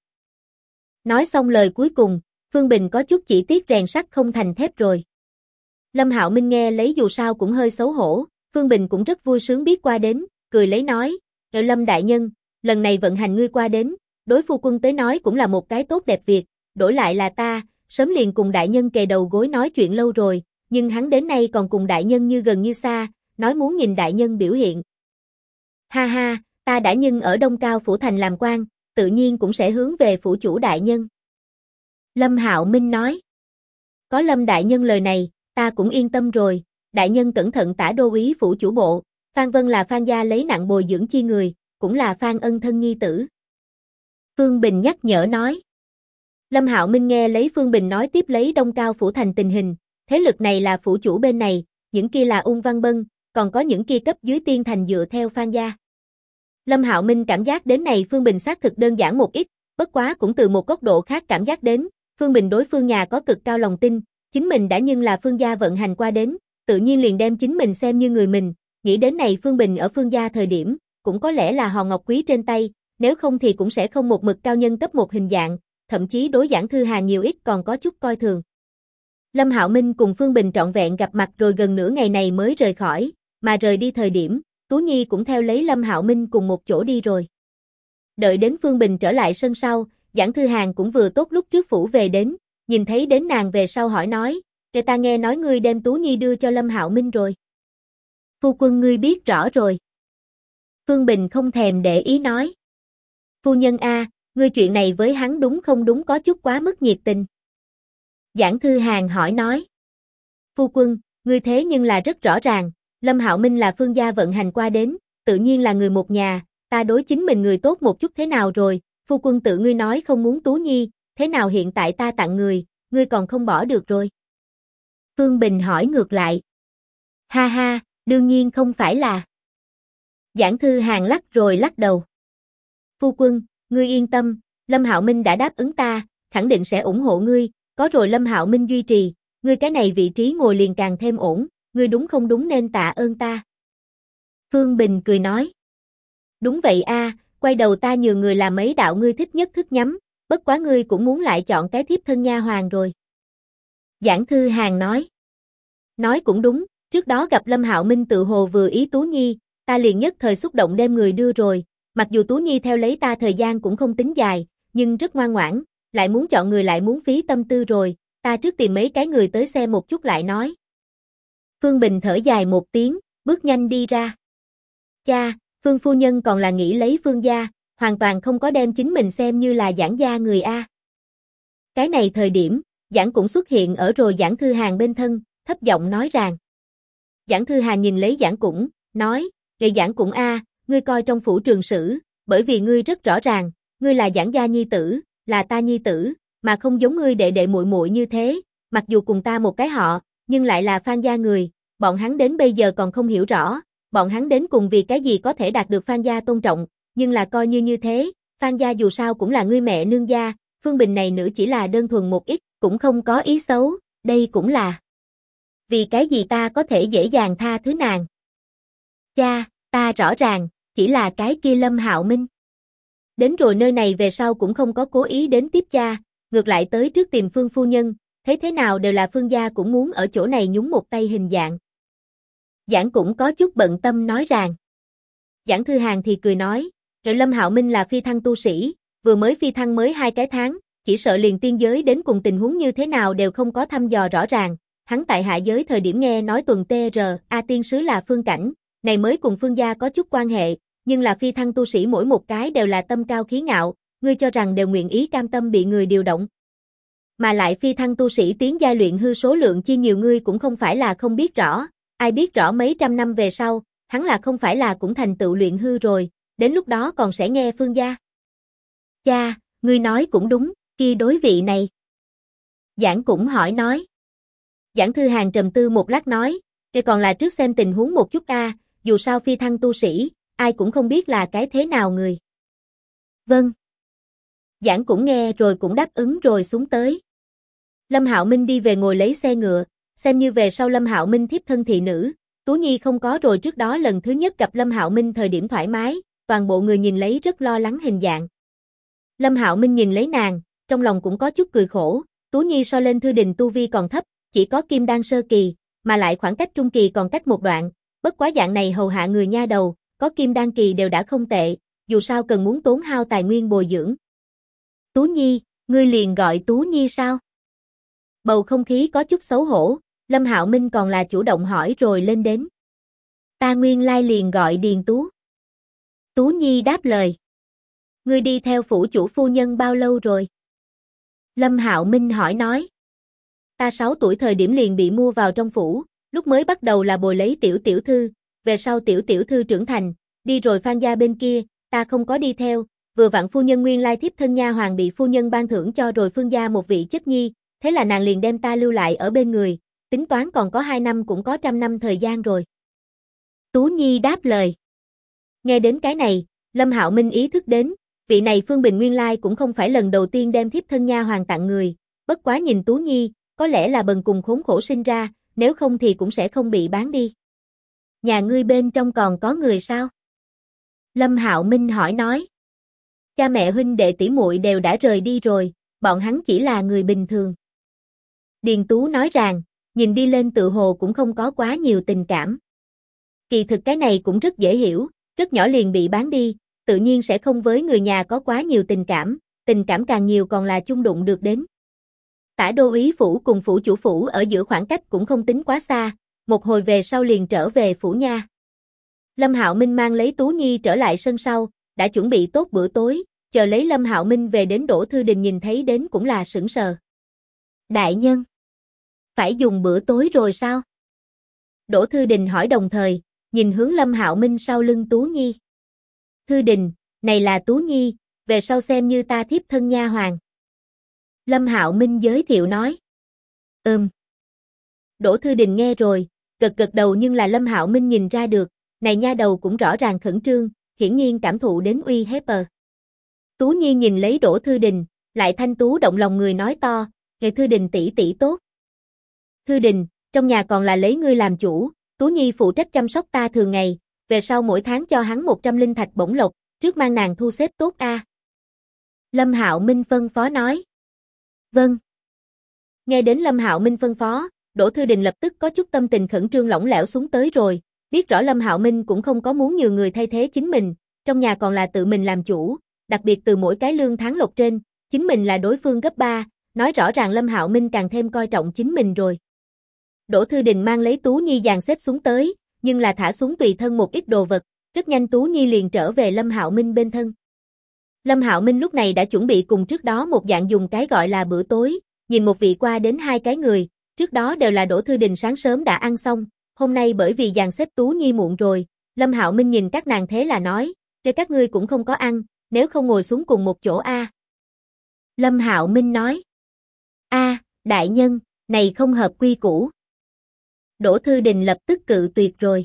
Nói xong lời cuối cùng, Phương Bình có chút chỉ tiếc rèn sắt không thành thép rồi. Lâm Hạo Minh nghe lấy dù sao cũng hơi xấu hổ, Phương Bình cũng rất vui sướng biết qua đến, cười lấy nói, Lâm đại nhân, lần này vận hành ngươi qua đến, đối phu quân tới nói cũng là một cái tốt đẹp việc, đổi lại là ta, sớm liền cùng đại nhân kề đầu gối nói chuyện lâu rồi, nhưng hắn đến nay còn cùng đại nhân như gần như xa, nói muốn nhìn đại nhân biểu hiện. Ha ha, ta đã nhưng ở Đông Cao phủ thành làm quan, tự nhiên cũng sẽ hướng về phủ chủ đại nhân. Lâm Hạo Minh nói. Có Lâm đại nhân lời này, ta cũng yên tâm rồi, đại nhân cẩn thận tả đô úy phủ chủ bộ, Phan Vân là Phan gia lấy nặng bồi dưỡng chi người, cũng là Phan Ân thân nhi tử. Phương Bình nhắc nhở nói. Lâm Hạo Minh nghe lấy Phương Bình nói tiếp lấy Đông Cao phủ thành tình hình, thế lực này là phủ chủ bên này, những kia là Ung Văn Bân, còn có những kia cấp dưới tiên thành dựa theo Phan gia. Lâm Hạo Minh cảm giác đến này Phương Bình xác thực đơn giản một ít, bất quá cũng từ một góc độ khác cảm giác đến, Phương Bình đối phương nhà có cực cao lòng tin, chính mình đã nhưng là Phương gia vận hành qua đến, tự nhiên liền đem chính mình xem như người mình, nghĩ đến này Phương Bình ở Phương gia thời điểm, cũng có lẽ là hòn ngọc quý trên tay, nếu không thì cũng sẽ không một mực cao nhân cấp một hình dạng, thậm chí đối Giảng Thư Hà nhiều ít còn có chút coi thường. Lâm Hạo Minh cùng Phương Bình trọn vẹn gặp mặt rồi gần nửa ngày này mới rời khỏi, mà rời đi thời điểm, Tú Nhi cũng theo lấy Lâm Hạo Minh cùng một chỗ đi rồi. Đợi đến Phương Bình trở lại sân sau, Giảng Thư Hàn cũng vừa tốt lúc trước phủ về đến, nhìn thấy đến nàng về sau hỏi nói, "Kể ta nghe nói ngươi đem Tú Nhi đưa cho Lâm Hạo Minh rồi." "Phu quân ngươi biết rõ rồi." Phương Bình không thèm để ý nói. "Phu nhân a, ngươi chuyện này với hắn đúng không đúng có chút quá mức nhiệt tình." Giảng Thư Hàn hỏi nói. "Phu quân, ngươi thế nhưng là rất rõ ràng, Lâm Hạo Minh là Phương gia vận hành qua đến, tự nhiên là người một nhà, ta đối chính mình người tốt một chút thế nào rồi, phu quân tự ngươi nói không muốn Tú Nhi, thế nào hiện tại ta tặng người, ngươi còn không bỏ được rồi. Phương Bình hỏi ngược lại. Ha ha, đương nhiên không phải là. Giảng Thư Hàn lắc rồi lắc đầu. Phu quân, ngươi yên tâm, Lâm Hạo Minh đã đáp ứng ta, khẳng định sẽ ủng hộ ngươi, có rồi Lâm Hạo Minh duy trì, ngươi cái này vị trí ngồi liền càng thêm ổn, ngươi đúng không đúng nên tạ ơn ta. Phương Bình cười nói. Đúng vậy a, quay đầu ta nhường người làm mấy đạo ngươi thích nhất thức nhắm, bất quá ngươi cũng muốn lại chọn cái thiếp thân nha hoàn rồi. Giảng Thư Hàn nói. Nói cũng đúng, trước đó gặp Lâm Hạo Minh tự hồ vừa ý Tú Nhi, ta liền nhất thời xúc động đem người đưa rồi, mặc dù Tú Nhi theo lấy ta thời gian cũng không tính dài, nhưng rất ngoan ngoãn, lại muốn chọn người lại muốn phí tâm tư rồi, ta trước tìm mấy cái người tới xem một chút lại nói. Phương Bình thở dài một tiếng, bước nhanh đi ra. Cha, Phương phu nhân còn là nghĩ lấy Phương gia, hoàn toàn không có đem chính mình xem như là Giảng gia người a. Cái này thời điểm, Giảng cũng xuất hiện ở rồi Giảng Thư Hàn bên thân, thấp giọng nói rằng. Giảng Thư Hàn nhìn lấy Giảng cũng, nói, "Vậy Giảng cũng a, ngươi coi trong phủ trường sử, bởi vì ngươi rất rõ ràng, ngươi là Giảng gia nhi tử, là ta nhi tử, mà không giống ngươi đệ đệ muội muội như thế, mặc dù cùng ta một cái họ, nhưng lại là Phan gia người, bọn hắn đến bây giờ còn không hiểu rõ, bọn hắn đến cùng vì cái gì có thể đạt được Phan gia tôn trọng, nhưng là coi như thế, Phan gia dù sao cũng là ngươi mẹ nương gia, Phương Bình này nữa chỉ là đơn thuần một ít, cũng không có ý xấu, đây cũng là. Vì cái gì ta có thể dễ dàng tha thứ nàng? Cha, ta rõ ràng, chỉ là cái kia Lâm Hạo Minh. Đến rồi nơi này về sau cũng không có cố ý đến tiếp cha, ngược lại tới trước tìm Phương phu nhân, thấy thế nào đều là Phương gia cũng muốn ở chỗ này nhúng một tay hình dạng. Giảng cũng có chút bận tâm nói rằng. Giảng Thư Hàn thì cười nói, Lâm Hạo Minh là phi thăng tu sĩ, vừa mới phi thăng mới 2 cái tháng, chỉ sợ liền tiên giới đến cùng tình huống như thế nào đều không có thăm dò rõ ràng, hắn tại hạ giới thời điểm nghe nói tuần TR.A tiên sứ là Phương Cảnh, này mới cùng Phương gia có chút quan hệ, nhưng là phi thăng tu sĩ mỗi một cái đều là tâm cao khí ngạo, ngươi cho rằng đều nguyện ý cam tâm bị người điều động. Mà lại phi thăng tu sĩ tiến giai luyện hư số lượng chi nhiều ngươi cũng không phải là không biết rõ, ai biết rõ mấy trăm năm về sau, hắn là không phải là cũng thành tựu luyện hư rồi, đến lúc đó còn sẽ nghe Phương gia. Cha, ngươi nói cũng đúng, kia đối vị này. Giảng cũng hỏi nói. Giảng Thư Hàn trầm tư một lát nói, "Cái còn là trước xem tình huống một chút a, dù sao phi thăng tu sĩ, ai cũng không biết là cái thế nào người." Vâng. Giảng cũng nghe rồi cũng đáp ứng rồi xuống tới. Lâm Hạo Minh đi về ngồi lấy xe ngựa, xem như về sau Lâm Hạo Minh thiếp thân thị nữ, Tú Nhi không có rồi trước đó lần thứ nhất gặp Lâm Hạo Minh thời điểm thoải mái, toàn bộ người nhìn lấy rất lo lắng hình dạng. Lâm Hạo Minh nhìn lấy nàng, trong lòng cũng có chút cười khổ, Tú Nhi so lên Thư Đình tu vi còn thấp, chỉ có kim đan sơ kỳ, mà lại khoảng cách trung kỳ còn cách một đoạn, bất quá dạng này hầu hạ người nha đầu, có kim đan kỳ đều đã không tệ, dù sao cần muốn tốn hao tài nguyên bồi dưỡng. Tú Nhi, ngươi liền gọi Tú Nhi sao? Bầu không khí có chút xấu hổ, Lâm Hạo Minh còn là chủ động hỏi rồi lên đến. Ta nguyên lai liền gọi Điền Tú. Tú Nhi đáp lời. Ngươi đi theo phủ chủ phu nhân bao lâu rồi? Lâm Hạo Minh hỏi nói. Ta 6 tuổi thời điểm liền bị mua vào trong phủ, lúc mới bắt đầu là bồi lấy tiểu tiểu thư, về sau tiểu tiểu thư trưởng thành, đi rồi Phan gia bên kia, ta không có đi theo, vừa vặn phu nhân nguyên lai thiếp thân nha hoàng bị phu nhân ban thưởng cho rồi Phương gia một vị chất nhi, thế là nàng liền đem ta lưu lại ở bên người, tính toán còn có 2 năm cũng có 100 năm thời gian rồi. Tú Nhi đáp lời. Nghe đến cái này, Lâm Hạo Minh ý thức đến, vị này Phương Bình nguyên lai cũng không phải lần đầu tiên đem thiếp thân nha hoàng tặng người, bất quá nhìn Tú Nhi, có lẽ là bần cùng khốn khổ sinh ra, nếu không thì cũng sẽ không bị bán đi. Nhà ngươi bên trong còn có người sao? Lâm Hạo Minh hỏi nói. Cha mẹ huynh đệ tỷ muội đều đã rời đi rồi, bọn hắn chỉ là người bình thường. Điền Tú nói rằng, nhìn đi lên tự hồ cũng không có quá nhiều tình cảm. Kỳ thực cái này cũng rất dễ hiểu, rất nhỏ liền bị bán đi, tự nhiên sẽ không với người nhà có quá nhiều tình cảm càng nhiều còn là chung đụng được đến. Tả đô úy phủ cùng phủ chủ phủ ở giữa khoảng cách cũng không tính quá xa, một hồi về sau liền trở về phủ nha. Lâm Hạo Minh mang lấy Tú Nhi trở lại sân sau, đã chuẩn bị tốt bữa tối, chờ lấy Lâm Hạo Minh về đến Đỗ Thư Đình nhìn thấy đến cũng là sững sờ. Đại nhân, phải dùng bữa tối rồi sao? Đỗ Thư Đình hỏi đồng thời, nhìn hướng Lâm Hạo Minh sau lưng Tú Nhi. Thư Đình, này là Tú Nhi, về sau xem như ta thiếp thân nha hoàn. Lâm Hạo Minh giới thiệu nói. Đỗ Thư Đình nghe rồi, gật gật đầu, nhưng là Lâm Hạo Minh nhìn ra được, này nha đầu cũng rõ ràng khẩn trương, hiển nhiên cảm thụ đến uy hiếp. Tú Nhi nhìn lấy Đỗ Thư Đình, lại thanh tú động lòng người nói to, "Nghe Thư Đình tỷ tỷ tốt. Thư Đình, trong nhà còn là lấy ngươi làm chủ, Tú Nhi phụ trách chăm sóc ta thường ngày, về sau mỗi tháng cho hắn 100 linh thạch bổng lộc, trước mang nàng thu xếp tốt a." Lâm Hạo Minh phân phó nói. Vâng. Nghe đến Lâm Hạo Minh phân phó, Đỗ Thư Đình lập tức có chút tâm tình khẩn trương lỏng lẻo xuống tới rồi, biết rõ Lâm Hạo Minh cũng không có muốn nhường người thay thế chính mình, trong nhà còn là tự mình làm chủ, đặc biệt từ mỗi cái lương tháng lộc trên, chính mình là đối phương gấp 3, nói rõ ràng Lâm Hạo Minh càng thêm coi trọng chính mình rồi. Đỗ Thư Đình mang lấy Tú Nhi dàn xếp xuống tới, nhưng là thả xuống tùy thân một ít đồ vật, rất nhanh Tú Nhi liền trở về Lâm Hạo Minh bên thân. Lâm Hạo Minh lúc này đã chuẩn bị cùng trước đó một dạng dùng cái gọi là bữa tối, nhìn một vị qua đến 2 cái người, trước đó đều là Đỗ Thư Đình sáng sớm đã ăn xong, hôm nay bởi vì dàn xếp Tú Nhi muộn rồi, Lâm Hạo Minh nhìn các nàng thế là nói, "Để các ngươi cũng không có ăn, nếu không ngồi xuống cùng một chỗ a." Lâm Hạo Minh nói, đại nhân, này không hợp quy củ." Đỗ Thư Đình lập tức cự tuyệt rồi.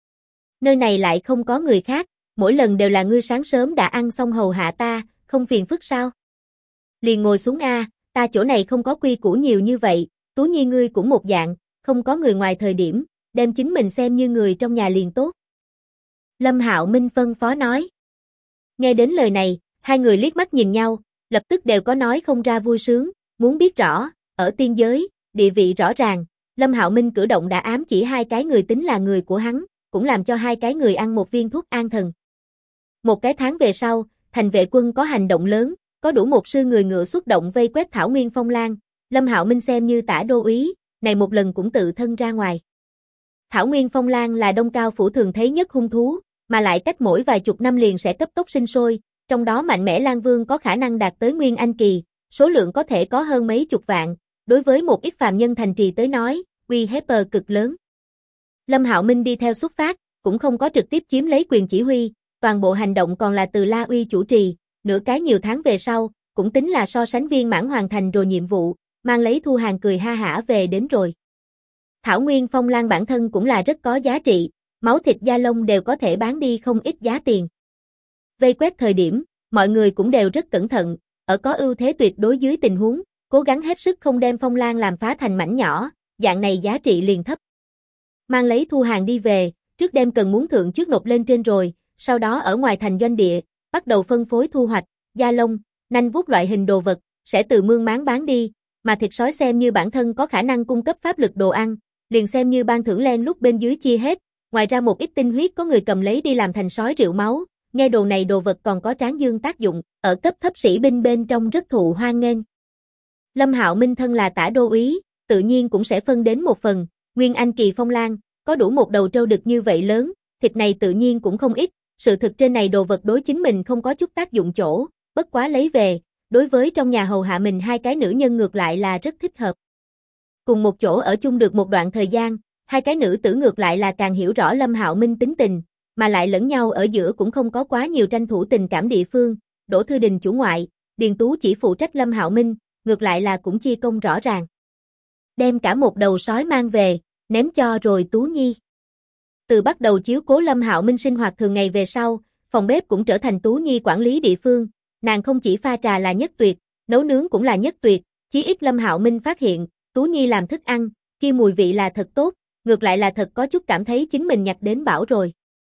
"Nơi này lại không có người khác, mỗi lần đều là ngươi sáng sớm đã ăn xong hầu hạ ta, không phiền phức sao? Liền ngồi xuống a, ta chỗ này không có quy củ nhiều như vậy, Tú Nhi ngươi cũng một dạng, không có người ngoài thời điểm, đem chính mình xem như người trong nhà liền tốt." Lâm Hạo Minh phân phó nói. Nghe đến lời này, 2 người liếc mắt nhìn nhau, lập tức đều có nói không ra vui sướng, muốn biết rõ, ở tiên giới, địa vị rõ ràng, Lâm Hạo Minh cử động đã ám chỉ 2 cái người tính là người của hắn, cũng làm cho 2 cái người ăn một viên thuốc an thần. Một cái tháng về sau, thành vệ quân có hành động lớn, có đủ 1 sư người ngựa xuất động vây quét Thảo Nguyên Phong Lan, Lâm Hạo Minh xem như tả đô úy, này một lần cũng tự thân ra ngoài. Thảo Nguyên Phong Lan là Đông Cao phủ thường thấy nhất hung thú, mà lại cách mỗi vài chục năm liền sẽ cấp tốc sinh sôi, trong đó mạnh mẽ Lan Vương có khả năng đạt tới Nguyên Anh kỳ, số lượng có thể có hơn mấy chục vạn, đối với một ít phàm nhân thành trì tới nói, uy hiếp cực lớn. Lâm Hạo Minh đi theo xuất phát, cũng không có trực tiếp chiếm lấy quyền chỉ huy, toàn bộ hành động còn là từ La Uy chủ trì, nửa cái nhiều tháng về sau, cũng tính là so sánh viên mãn hoàn thành rồi nhiệm vụ, mang lấy Thu Hàng cười ha hả về đến rồi. Thảo Nguyên Phong Lan bản thân cũng là rất có giá trị, máu thịt da lông đều có thể bán đi không ít giá tiền. Vây quét thời điểm, mọi người cũng đều rất cẩn thận, ở có ưu thế tuyệt đối dưới tình huống, cố gắng hết sức không đem Phong Lan làm phá thành mảnh nhỏ, dạng này giá trị liền thấp. Mang lấy Thu Hàng đi về, trước đem cần muốn thượng trước nộp lên trên rồi, sau đó ở ngoài thành doanh địa, bắt đầu phân phối thu hoạch, da lông, nanh vuốt loại hình đồ vật, sẽ từ mương máng bán đi, mà thịt sói xem như bản thân có khả năng cung cấp pháp lực đồ ăn, liền xem như ban thưởng len lúc bên dưới chia hết, ngoài ra một ít tinh huyết có người cầm lấy đi làm thành sói rượu máu, nghe đồ này đồ vật còn có tráng dương tác dụng, ở cấp thấp sĩ binh bên trong rất thụ hoan nghênh. Lâm Hạo Minh thân là tả đô úy, tự nhiên cũng sẽ phân đến một phần, Nguyên Anh kỳ Phong Lan, có đủ một đầu trâu đực như vậy lớn, thịt này tự nhiên cũng không ít, sự thực trên này đồ vật đối chính mình không có chút tác dụng chỗ, bất quá lấy về, đối với trong nhà hầu hạ mình 2 cái nữ nhân ngược lại là rất thích hợp. Cùng một chỗ ở chung được một đoạn thời gian, 2 cái nữ tử ngược lại là càng hiểu rõ Lâm Hạo Minh tính tình, mà lại lẫn nhau ở giữa cũng không có quá nhiều tranh thủ tình cảm địa phương, Đỗ Thư Đình chủ ngoại, Điền Tú chỉ phụ trách Lâm Hạo Minh, ngược lại là cũng chia công rõ ràng. Đem cả một đầu sói mang về, ném cho rồi Tú Nhi. Từ bắt đầu chiếu cố Lâm Hạo Minh sinh hoạt thường ngày về sau, phòng bếp cũng trở thành Tú Nhi quản lý địa phương, nàng không chỉ pha trà là nhất tuyệt, nấu nướng cũng là nhất tuyệt, chí ít Lâm Hạo Minh phát hiện, Tú Nhi làm thức ăn, kia mùi vị là thật tốt, ngược lại là thật có chút cảm thấy chính mình nhặt đến bảo rồi.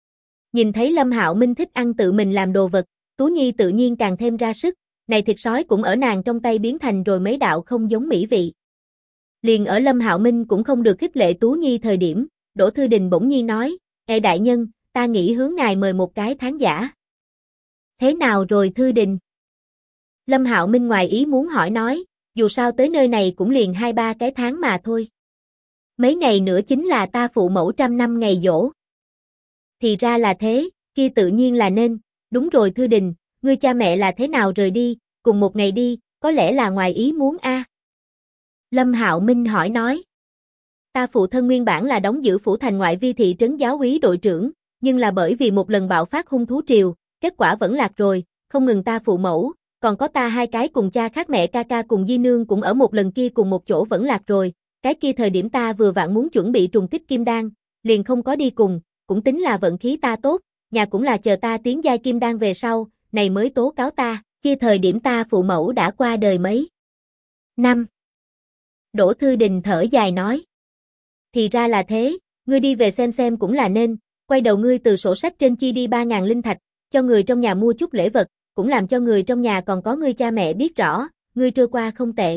Nhìn thấy Lâm Hạo Minh thích ăn tự mình làm đồ vật, Tú Nhi tự nhiên càng thêm ra sức, này thịt sói cũng ở nàng trong tay biến thành rồi mấy đạo không giống mỹ vị. Liền ở Lâm Hạo Minh cũng không được khích lệ Tú Nhi thời điểm, Đỗ Thư Đình bỗng nhiên nói, "Ê đại nhân, ta nghĩ hướng ngài mời một cái khán giả." "Thế nào rồi Thư Đình?" Lâm Hạo Minh ngoài ý muốn hỏi nói, dù sao tới nơi này cũng liền 2-3 cái tháng mà thôi. Mấy ngày nữa chính là ta phụ mẫu 100 năm ngày giỗ. Thì ra là thế, kia tự nhiên là nên, đúng rồi Thư Đình, ngươi cha mẹ là thế nào rời đi, cùng một ngày đi, có lẽ là ngoài ý muốn a. Lâm Hạo Minh hỏi nói. Ta phụ thân nguyên bản là đóng giữ phủ thành ngoại vi thị trấn giáo úy đội trưởng, nhưng là bởi vì một lần bạo phát hung thú triều, kết quả vẫn lạc rồi, không ngừng ta phụ mẫu, còn có ta hai cái cùng cha khác mẹ ca ca cùng di nương cũng ở một lần kia cùng một chỗ vẫn lạc rồi, cái kia thời điểm ta vừa vặn muốn chuẩn bị trùng kích kim đan, liền không có đi cùng, cũng tính là vận khí ta tốt, nhà cũng là chờ ta tiến giai kim đan về sau, này mới tố cáo ta, kia thời điểm ta phụ mẫu đã qua đời mấy năm. Đỗ Thư Đình thở dài nói. Thì ra là thế, ngươi đi về xem cũng là nên, quay đầu ngươi từ sổ sách trên chi đi 3.000 linh thạch, cho người trong nhà mua chút lễ vật, cũng làm cho người trong nhà còn có ngươi cha mẹ biết rõ, ngươi trôi qua không tệ.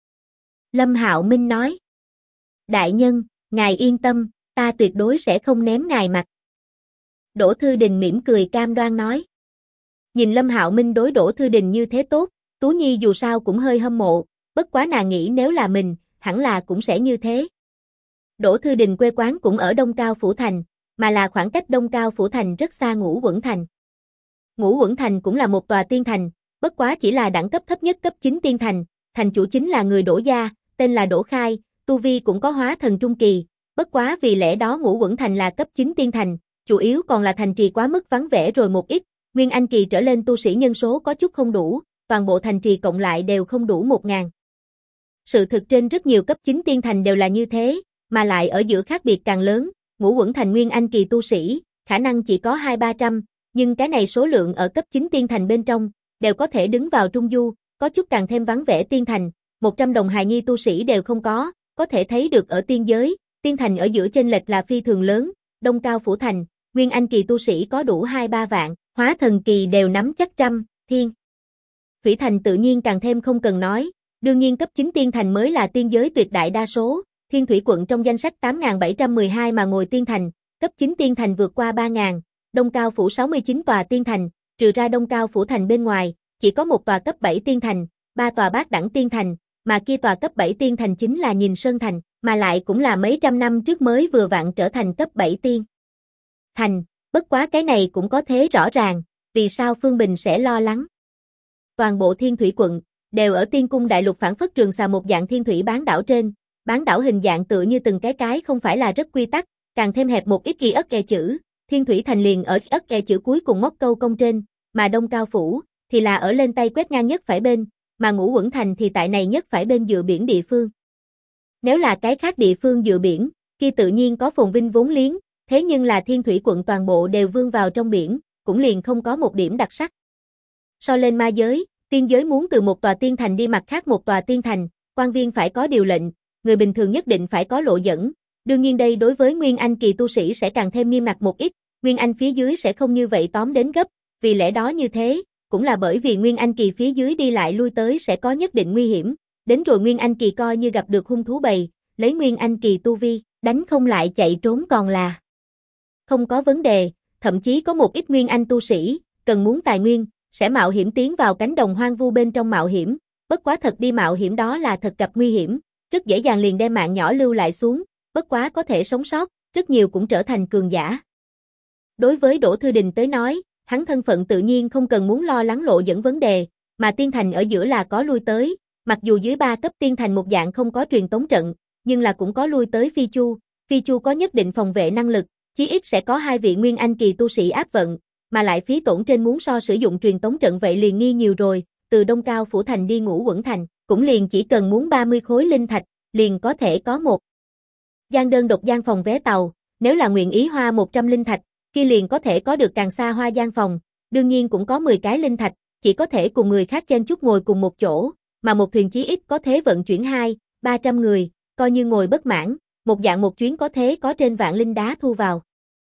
Lâm Hạo Minh nói. Đại nhân, ngài yên tâm, ta tuyệt đối sẽ không ném ngài mặt. Đỗ Thư Đình mỉm cười cam đoan nói. Nhìn Lâm Hạo Minh đối Đỗ Thư Đình như thế tốt, Tú Nhi dù sao cũng hơi hâm mộ, bất quá nàng nghĩ nếu là mình, hẳn là cũng sẽ như thế. Đỗ Thư Đình quê quán cũng ở Đông Cao Phủ Thành, mà là khoảng cách Đông Cao Phủ Thành rất xa Ngũ Quẩn Thành. Ngũ Quẩn Thành cũng là một tòa tiên thành, bất quá chỉ là đẳng cấp thấp nhất cấp 9 tiên thành, thành chủ chính là người Đỗ gia, tên là Đỗ Khai, tu vi cũng có hóa thần trung kỳ, bất quá vì lẽ đó Ngũ Quẩn Thành là cấp 9 tiên thành, chủ yếu còn là thành trì quá mức vắng vẻ rồi một ít, Nguyên Anh kỳ trở lên tu sĩ nhân số có chút không đủ, toàn bộ thành trì cộng lại đều không đủ 1.000. Sự thực trên rất nhiều cấp 9 tiên thành đều là như thế, mà lại ở giữa khác biệt càng lớn, Ngũ Quẩn Thành Nguyên Anh kỳ tu sĩ, khả năng chỉ có 200-300, nhưng cái này số lượng ở cấp 9 tiên thành bên trong, đều có thể đứng vào trung du, có chút càng thêm vắng vẻ tiên thành, 100 đồng hài nhi tu sĩ đều không có thể thấy được ở tiên giới, tiên thành ở giữa chênh lệch là phi thường lớn, Đông Cao Phủ Thành, Nguyên Anh kỳ tu sĩ có đủ 2-3 vạn, hóa thần kỳ đều nắm chắc trăm, thiên. Thủy Thành tự nhiên càng thêm không cần nói, đương nhiên cấp 9 tiên thành mới là tiên giới tuyệt đại đa số, Thiên Thủy quận trong danh sách 8.712 mà ngồi tiên thành, cấp 9 tiên thành vượt qua 3.000, Đông Cao Phủ 69 tòa tiên thành, trừ ra Đông Cao Phủ Thành bên ngoài, chỉ có một tòa cấp 7 tiên thành, 3 tòa bát đẳng tiên thành, mà kia tòa cấp 7 tiên thành chính là Nhìn Sơn Thành, mà lại cũng là mấy trăm năm trước mới vừa vặn trở thành cấp 7 tiên thành, bất quá cái này cũng có thế rõ ràng, vì sao Phương Bình sẽ lo lắng. Toàn bộ Thiên Thủy quận, đều ở tiên cung đại lục phản phất trường xà một dạng thiên thủy bán đảo trên, bán đảo hình dạng tựa như từng cái không phải là rất quy tắc, càng thêm hẹp một ít ghi ất kè chữ, Thiên Thủy Thành liền ở ất kè chữ cuối cùng móc câu công trên, mà Đông Cao Phủ, thì là ở lên tay quét ngang nhất phải bên, mà Ngũ Quẩn Thành thì tại này nhất phải bên dựa biển địa phương. Nếu là cái khác địa phương dựa biển, kia tự nhiên có phồn vinh vốn liếng, thế nhưng là Thiên Thủy quận toàn bộ đều vươn vào trong biển, cũng liền không có một điểm đặc sắc. So lên ma giới, tiên giới muốn từ một tòa tiên thành đi mặt khác một tòa tiên thành, quan viên phải có điều lệnh, người bình thường nhất định phải có lộ dẫn. Đương nhiên đây đối với Nguyên Anh kỳ tu sĩ sẽ càng thêm nghiêm ngặt một ít, Nguyên Anh phía dưới sẽ không như vậy tóm đến gấp, vì lẽ đó như thế, cũng là bởi vì Nguyên Anh kỳ phía dưới đi lại lui tới sẽ có nhất định nguy hiểm, đến rồi Nguyên Anh kỳ coi như gặp được hung thú bầy, lấy Nguyên Anh kỳ tu vi, đánh không lại chạy trốn còn là không có vấn đề, thậm chí có một ít Nguyên Anh tu sĩ, cần muốn tài nguyên, sẽ mạo hiểm tiến vào cánh đồng hoang vu bên trong mạo hiểm, bất quá thật đi mạo hiểm đó là thật gặp nguy hiểm, rất dễ dàng liền đem mạng nhỏ lưu lại xuống, bất quá có thể sống sót, rất nhiều cũng trở thành cường giả. Đối với Đỗ Thư Đình tới nói, hắn thân phận tự nhiên không cần muốn lo lắng lộ dẫn vấn đề, mà tiên thành ở giữa là có lui tới, mặc dù dưới 3 cấp tiên thành một dạng không có truyền tống trận, nhưng là cũng có lui tới phi chu có nhất định phòng vệ năng lực, chí ít sẽ có 2 vị Nguyên Anh kỳ tu sĩ áp vận, mà lại phí tổn trên muốn so sử dụng truyền tống trận vậy liền nghi nhiều rồi, từ Đông Cao Phủ Thành đi Ngũ Quẩn Thành, cũng liền chỉ cần muốn 30 khối linh thạch, liền có thể có một gian đơn độc gian phòng vé tàu, nếu là nguyện ý hoa 100 linh thạch, kia liền có thể có được càng xa hoa gian phòng, đương nhiên cũng có 10 cái linh thạch, chỉ có thể cùng người khác chen chúc ngồi cùng một chỗ, mà một thuyền chí ít có thể vận chuyển 200-300 người, coi như ngồi bất mãn, một dạng một chuyến có thế có trên vạn linh đá thu vào.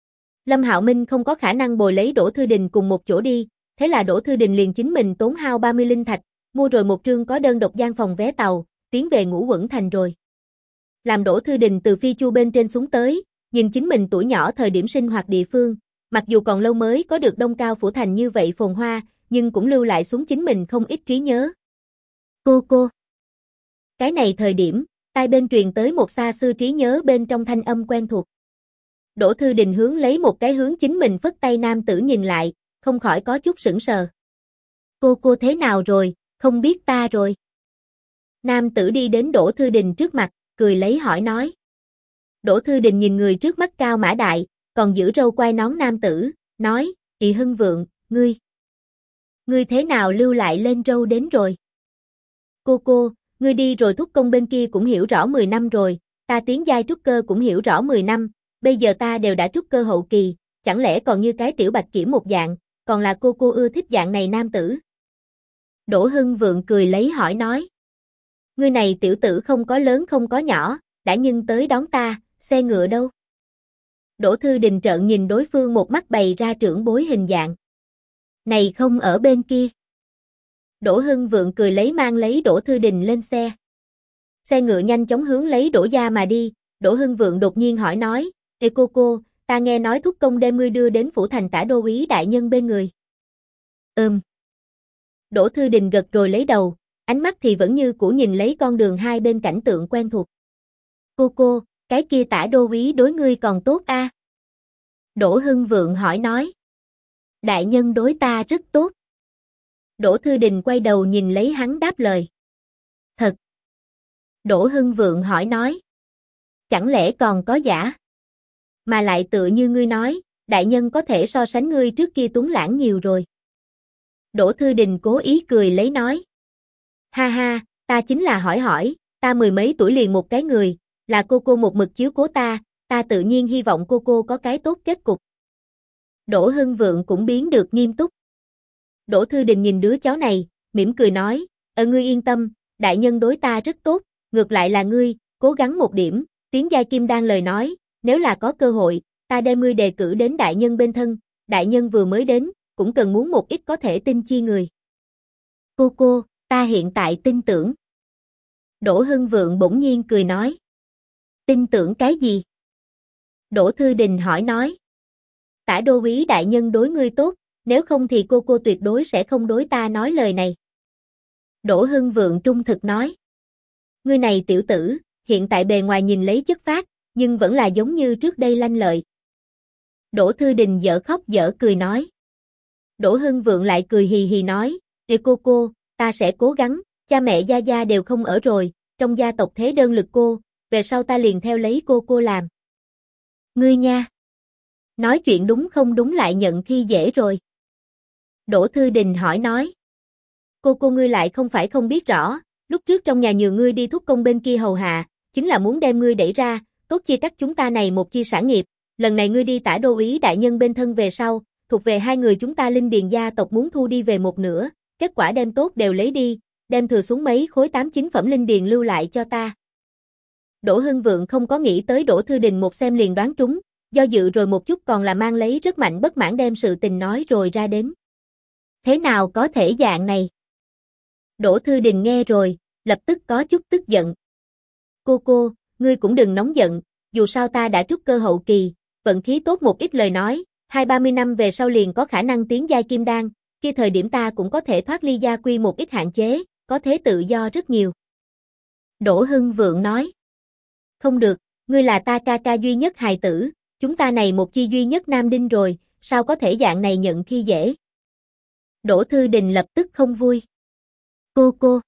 Lâm Hạo Minh không có khả năng bồi lấy Đỗ Thư Đình cùng một chỗ đi, thế là Đỗ Thư Đình liền chính mình tốn hao 30 linh thạch, mua rồi một trương có đơn độc gian phòng vé tàu, tiến về Ngũ Quẩn Thành rồi. Làm Đỗ Thư Đình từ phi chu bên trên xuống tới, nhìn chính mình tuổi nhỏ thời điểm sinh hoạt địa phương, mặc dù còn lâu mới có được Đông Cao Phủ Thành như vậy phồn hoa, nhưng cũng lưu lại xuống chính mình không ít trí nhớ. Cô. Cái này thời điểm, tai bên truyền tới một xa xưa trí nhớ bên trong thanh âm quen thuộc. Đỗ Thư Đình hướng lấy một cái hướng chính mình phất tay nam tử nhìn lại, không khỏi có chút sững sờ. Cô thế nào rồi, không biết ta rồi. Nam tử đi đến Đỗ Thư Đình trước mặt, cười lấy hỏi nói. Đỗ Thư Đình nhìn người trước mắt cao mã đại, còn giữ râu quai nón nam tử, nói, Ị Hưng Vượng, ngươi thế nào lưu lại lên râu đến rồi? Cô, ngươi đi rồi thúc công bên kia cũng hiểu rõ 10 năm rồi, ta tiến giai trúc cơ cũng hiểu rõ 10 năm, bây giờ ta đều đã trúc cơ hậu kỳ, chẳng lẽ còn như cái tiểu bạch kiểm một dạng, còn là cô ưa thích dạng này nam tử? Đỗ Hưng Vượng cười lấy hỏi nói. Ngươi này tiểu tử không có lớn không có nhỏ, đã nhưng tới đón ta, xe ngựa đâu? Đỗ Thư Đình trợn nhìn đối phương một mắt bày ra trưởng bối hình dạng. Này không ở bên kia. Đỗ Hưng Vượng cười lấy mang lấy Đỗ Thư Đình lên xe. Xe ngựa nhanh chóng hướng lấy Đỗ gia mà đi, Đỗ Hưng Vượng đột nhiên hỏi nói, Ê cô, ta nghe nói thúc công đem ngươi đưa đến phủ thành Tả đô úy đại nhân bên người. Đỗ Thư Đình gật rồi lấy đầu, ánh mắt thì vẫn như cũ nhìn lấy con đường hai bên cảnh tượng quen thuộc. Cô, cái kia Tả đô úy đối ngươi còn tốt a? Đỗ Hưng Vượng hỏi nói. Đại nhân đối ta rất tốt. Đỗ Thư Đình quay đầu nhìn lấy hắn đáp lời. Thật. Đỗ Hưng Vượng hỏi nói. Chẳng lẽ còn có giả? Mà lại tựa như ngươi nói, đại nhân có thể so sánh ngươi trước kia tuấn lãng nhiều rồi. Đỗ Thư Đình cố ý cười lấy nói. Ha, ta chính là hỏi, ta 10 mấy tuổi liền một cái người, là cô một mực chiếu cố ta tự nhiên hy vọng cô có cái tốt kết cục. Đỗ Hưng Vượng cũng biến được nghiêm túc. Đỗ Thư Đình nhìn đứa cháu này, mỉm cười nói, ngươi yên tâm, đại nhân đối ta rất tốt, ngược lại là ngươi, cố gắng một điểm, tiến giai kim đan lời nói, nếu là có cơ hội, ta đem ngươi đề cử đến đại nhân bên thân, đại nhân vừa mới đến, cũng cần muốn một ít có thể tin chi người. Cô, ta hiện tại tin tưởng. Đỗ Hưng Vượng bỗng nhiên cười nói. Tin tưởng cái gì? Đỗ Thư Đình hỏi nói. Tả đô úy đại nhân đối ngươi tốt, nếu không thì cô tuyệt đối sẽ không đối ta nói lời này. Đỗ Hưng Vượng trung thực nói. Ngươi này tiểu tử, hiện tại bề ngoài nhìn lấy chất phác, nhưng vẫn là giống như trước đây lanh lợi. Đỗ Thư Đình dở khóc dở cười nói. Đỗ Hưng Vượng lại cười hì hì nói, Ê cô, ta sẽ cố gắng, cha mẹ gia đều không ở rồi, trong gia tộc thế đơn lực cô, về sau ta liền theo lấy cô làm. Ngươi nha. Nói chuyện đúng không đúng lại nhận khi dễ rồi. Đỗ Thư Đình hỏi nói. Cô ngươi lại không phải không biết rõ, lúc trước trong nhà nhường ngươi đi thúc công bên kia hầu hạ, chính là muốn đem ngươi đẩy ra, tốt chia cắt chúng ta này một chia sản nghiệp, lần này ngươi đi Tả đô úy đại nhân bên thân về sau, thuộc về hai người chúng ta Linh Điền gia tộc muốn thu đi về một nửa, kết quả đem tốt đều lấy đi, đem thừa xuống mấy khối 8-9 phẩm Linh Điền lưu lại cho ta. Đỗ Hưng Vượng không có nghĩ tới Đỗ Thư Đình một xem liền đoán trúng, do dự rồi một chút còn là mang lấy rất mạnh bất mãn đem sự tình nói rồi ra đến. Thế nào có thể dạng này? Đỗ Thư Đình nghe rồi, lập tức có chút tức giận. Cô, ngươi cũng đừng nóng giận, dù sao ta đã trúc cơ hậu kỳ, vận khí tốt một ít lời nói, 20-30 năm về sau liền có khả năng tiến giai kim đan, kia thời điểm ta cũng có thể thoát ly gia quy một ít hạn chế, có thế tự do rất nhiều. Đỗ Hưng Vượng nói. Không được, ngươi là ta ca duy nhất hài tử, chúng ta này một chi duy nhất nam đinh rồi, sao có thể dạng này nhận khi dễ. Đỗ Thư Đình lập tức không vui. Cô.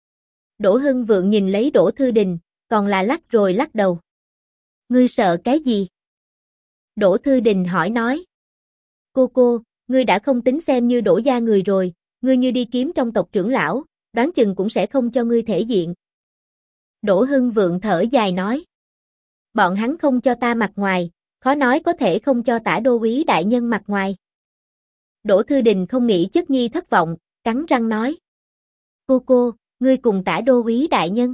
Đỗ Hưng Vượng nhìn lấy Đỗ Thư Đình, còn là lắc rồi lắc đầu. Ngươi sợ cái gì? Đỗ Thư Đình hỏi nói. Cô, ngươi đã không tính xem như Đỗ gia người rồi, ngươi như đi kiếm trong tộc trưởng lão, đoán chừng cũng sẽ không cho ngươi thể diện. Đỗ Hưng Vượng thở dài nói. Bọn hắn không cho ta mặt ngoài, khó nói có thể không cho Tả đô úy đại nhân mặt ngoài. Đỗ Thư Đình không nghĩ chất nhi thất vọng, cắn răng nói. Cô, ngươi cùng Tả đô úy đại nhân.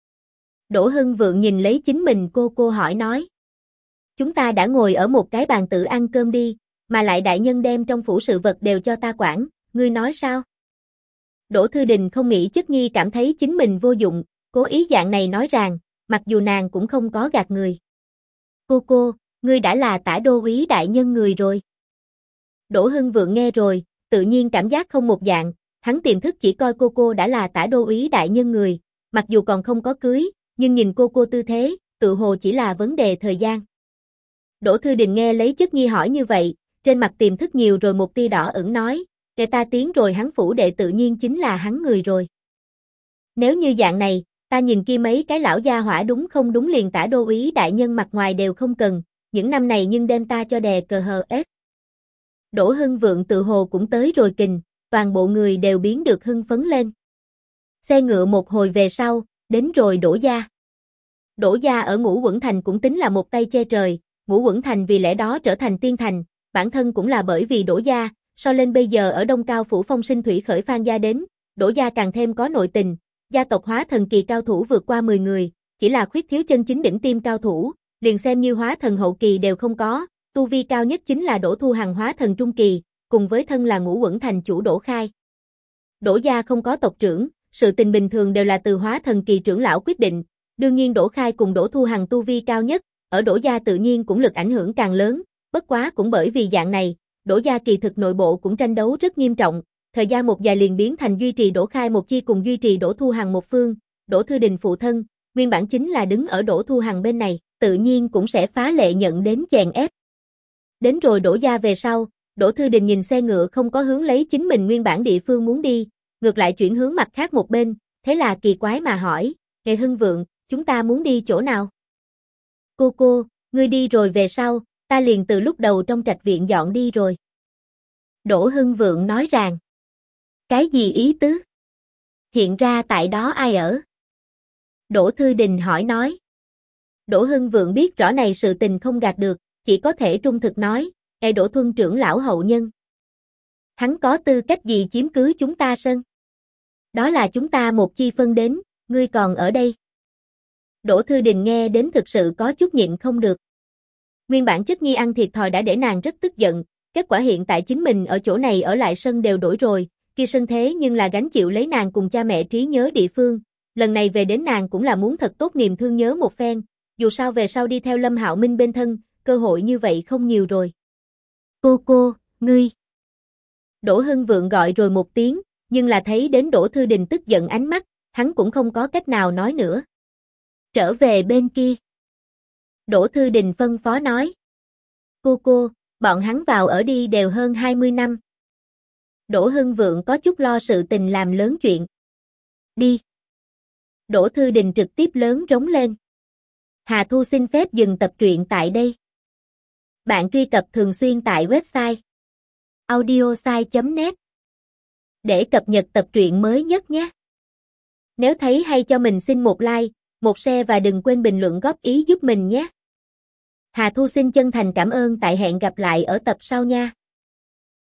Đỗ Hưng Vượng nhìn lấy chính mình cô hỏi nói. Chúng ta đã ngồi ở một cái bàn tự ăn cơm đi, mà lại đại nhân đem trong phủ sự vật đều cho ta quản, ngươi nói sao? Đỗ Thư Đình không nghĩ chất nhi cảm thấy chính mình vô dụng, cố ý dạng này nói rằng, mặc dù nàng cũng không có gạt người. Cô, ngươi đã là Tả đô úy đại nhân người rồi. Đỗ Hưng Vượng nghe rồi, tự nhiên cảm giác không một dạng, hắn tiềm thức chỉ coi cô đã là Tả đô úy đại nhân người, mặc dù còn không có cưới, nhưng nhìn cô tư thế, tự hồ chỉ là vấn đề thời gian. Đỗ Thư Đình nghe lấy chất nhi hỏi như vậy, trên mặt tiềm thức nhiều rồi một tia đỏ ửng nói, để ta tiến rồi hắn phủ đệ tự nhiên chính là hắn người rồi. Nếu như dạng này, Ta nhìn kia mấy cái lão gia hỏa đúng không đúng liền tả đô úy đại nhân mặt ngoài đều không cần, những năm này nhưng đem ta cho đè cờ hờ ép. Đỗ Hưng Vượng tự hồ cũng tới rồi kình, toàn bộ người đều biến được hưng phấn lên. Xe ngựa một hồi về sau, đến rồi Đỗ gia. Đỗ gia ở Ngũ Quẩn Thành cũng tính là một tay che trời, Ngũ Quẩn Thành vì lẽ đó trở thành tiên thành, bản thân cũng là bởi vì Đỗ gia, so lên bây giờ ở Đông Cao phủ phong sinh thủy khởi Phan gia đến, Đỗ gia càng thêm có nội tình, gia tộc hóa thần kỳ cao thủ vượt qua 10 người, chỉ là khuyết thiếu chân chính đỉnh tiêm cao thủ, liền xem như hóa thần hậu kỳ đều không có, tu vi cao nhất chính là Đỗ Thu Hằng hóa thần trung kỳ, cùng với thân là Ngũ Quẩn Thành chủ Đỗ Khai. Đỗ gia không có tộc trưởng, sự tình bình thường đều là từ hóa thần kỳ trưởng lão quyết định, đương nhiên Đỗ Khai cùng Đỗ Thu Hằng tu vi cao nhất, ở Đỗ gia tự nhiên cũng lực ảnh hưởng càng lớn, bất quá cũng bởi vì dạng này, Đỗ gia kỳ thực nội bộ cũng tranh đấu rất nghiêm trọng, thời gian một dài liền biến thành duy trì Đỗ Khai một chi cùng duy trì Đỗ Thu Hằng một phương, Đỗ Thư Đình phụ thân, nguyên bản chính là đứng ở Đỗ Thu Hằng bên này, tự nhiên cũng sẽ phá lệ nhận đến chèn ép. Đến rồi Đỗ gia về sau, Đỗ Thư Đình nhìn xe ngựa không có hướng lấy chính mình nguyên bản địa phương muốn đi, ngược lại chuyển hướng mặt khác một bên, thế là kỳ quái mà hỏi, Nghệ Hưng Vượng, chúng ta muốn đi chỗ nào? Cô, ngươi đi rồi về sau, ta liền từ lúc đầu trong trạch viện dọn đi rồi. Đỗ Hưng Vượng nói rằng, cái gì ý tứ? Hiện ra tại đó ai ở? Đỗ Thư Đình hỏi nói. Đỗ Hưng Vượng biết rõ này sự tình không gạt được, chỉ có thể trung thực nói, Đỗ Thuân trưởng lão hậu nhân. Hắn có tư cách gì chiếm cứ chúng ta sân? Đó là chúng ta một chi phân đến, ngươi còn ở đây. Đỗ Thư Đình nghe đến thực sự có chút nhịn không được. Nguyên bản chất nhi ăn thiệt thòi đã để nàng rất tức giận, kết quả hiện tại chính mình ở chỗ này ở lại sân đều đổi rồi, kia sân thế nhưng là gánh chịu lấy nàng cùng cha mẹ trí nhớ địa phương, lần này về đến nàng cũng là muốn thật tốt niềm thương nhớ một phen, dù sao về sau đi theo Lâm Hạo Minh bên thân, cơ hội như vậy không nhiều rồi. Cô, ngươi. Đỗ Hưng Vượng gọi rồi một tiếng, nhưng là thấy đến Đỗ Thư Đình tức giận ánh mắt, hắn cũng không có cách nào nói nữa. Trở về bên kia. Đỗ Thư Đình phân phó nói. Cô, bọn hắn vào ở đi đều hơn 20 năm. Đỗ Hưng Vượng có chút lo sự tình làm lớn chuyện. Đi. Đỗ Thư Đình trực tiếp lớn rống lên. Hà Thu xin phép dừng tập truyện tại đây. Bạn truy cập thường xuyên tại website audiosai.net để cập nhật tập truyện mới nhất nhé. Nếu thấy hay cho mình xin một like, một share và đừng quên bình luận góp ý giúp mình nhé. Hà Thu xin chân thành cảm ơn tại hẹn gặp lại ở tập sau nha.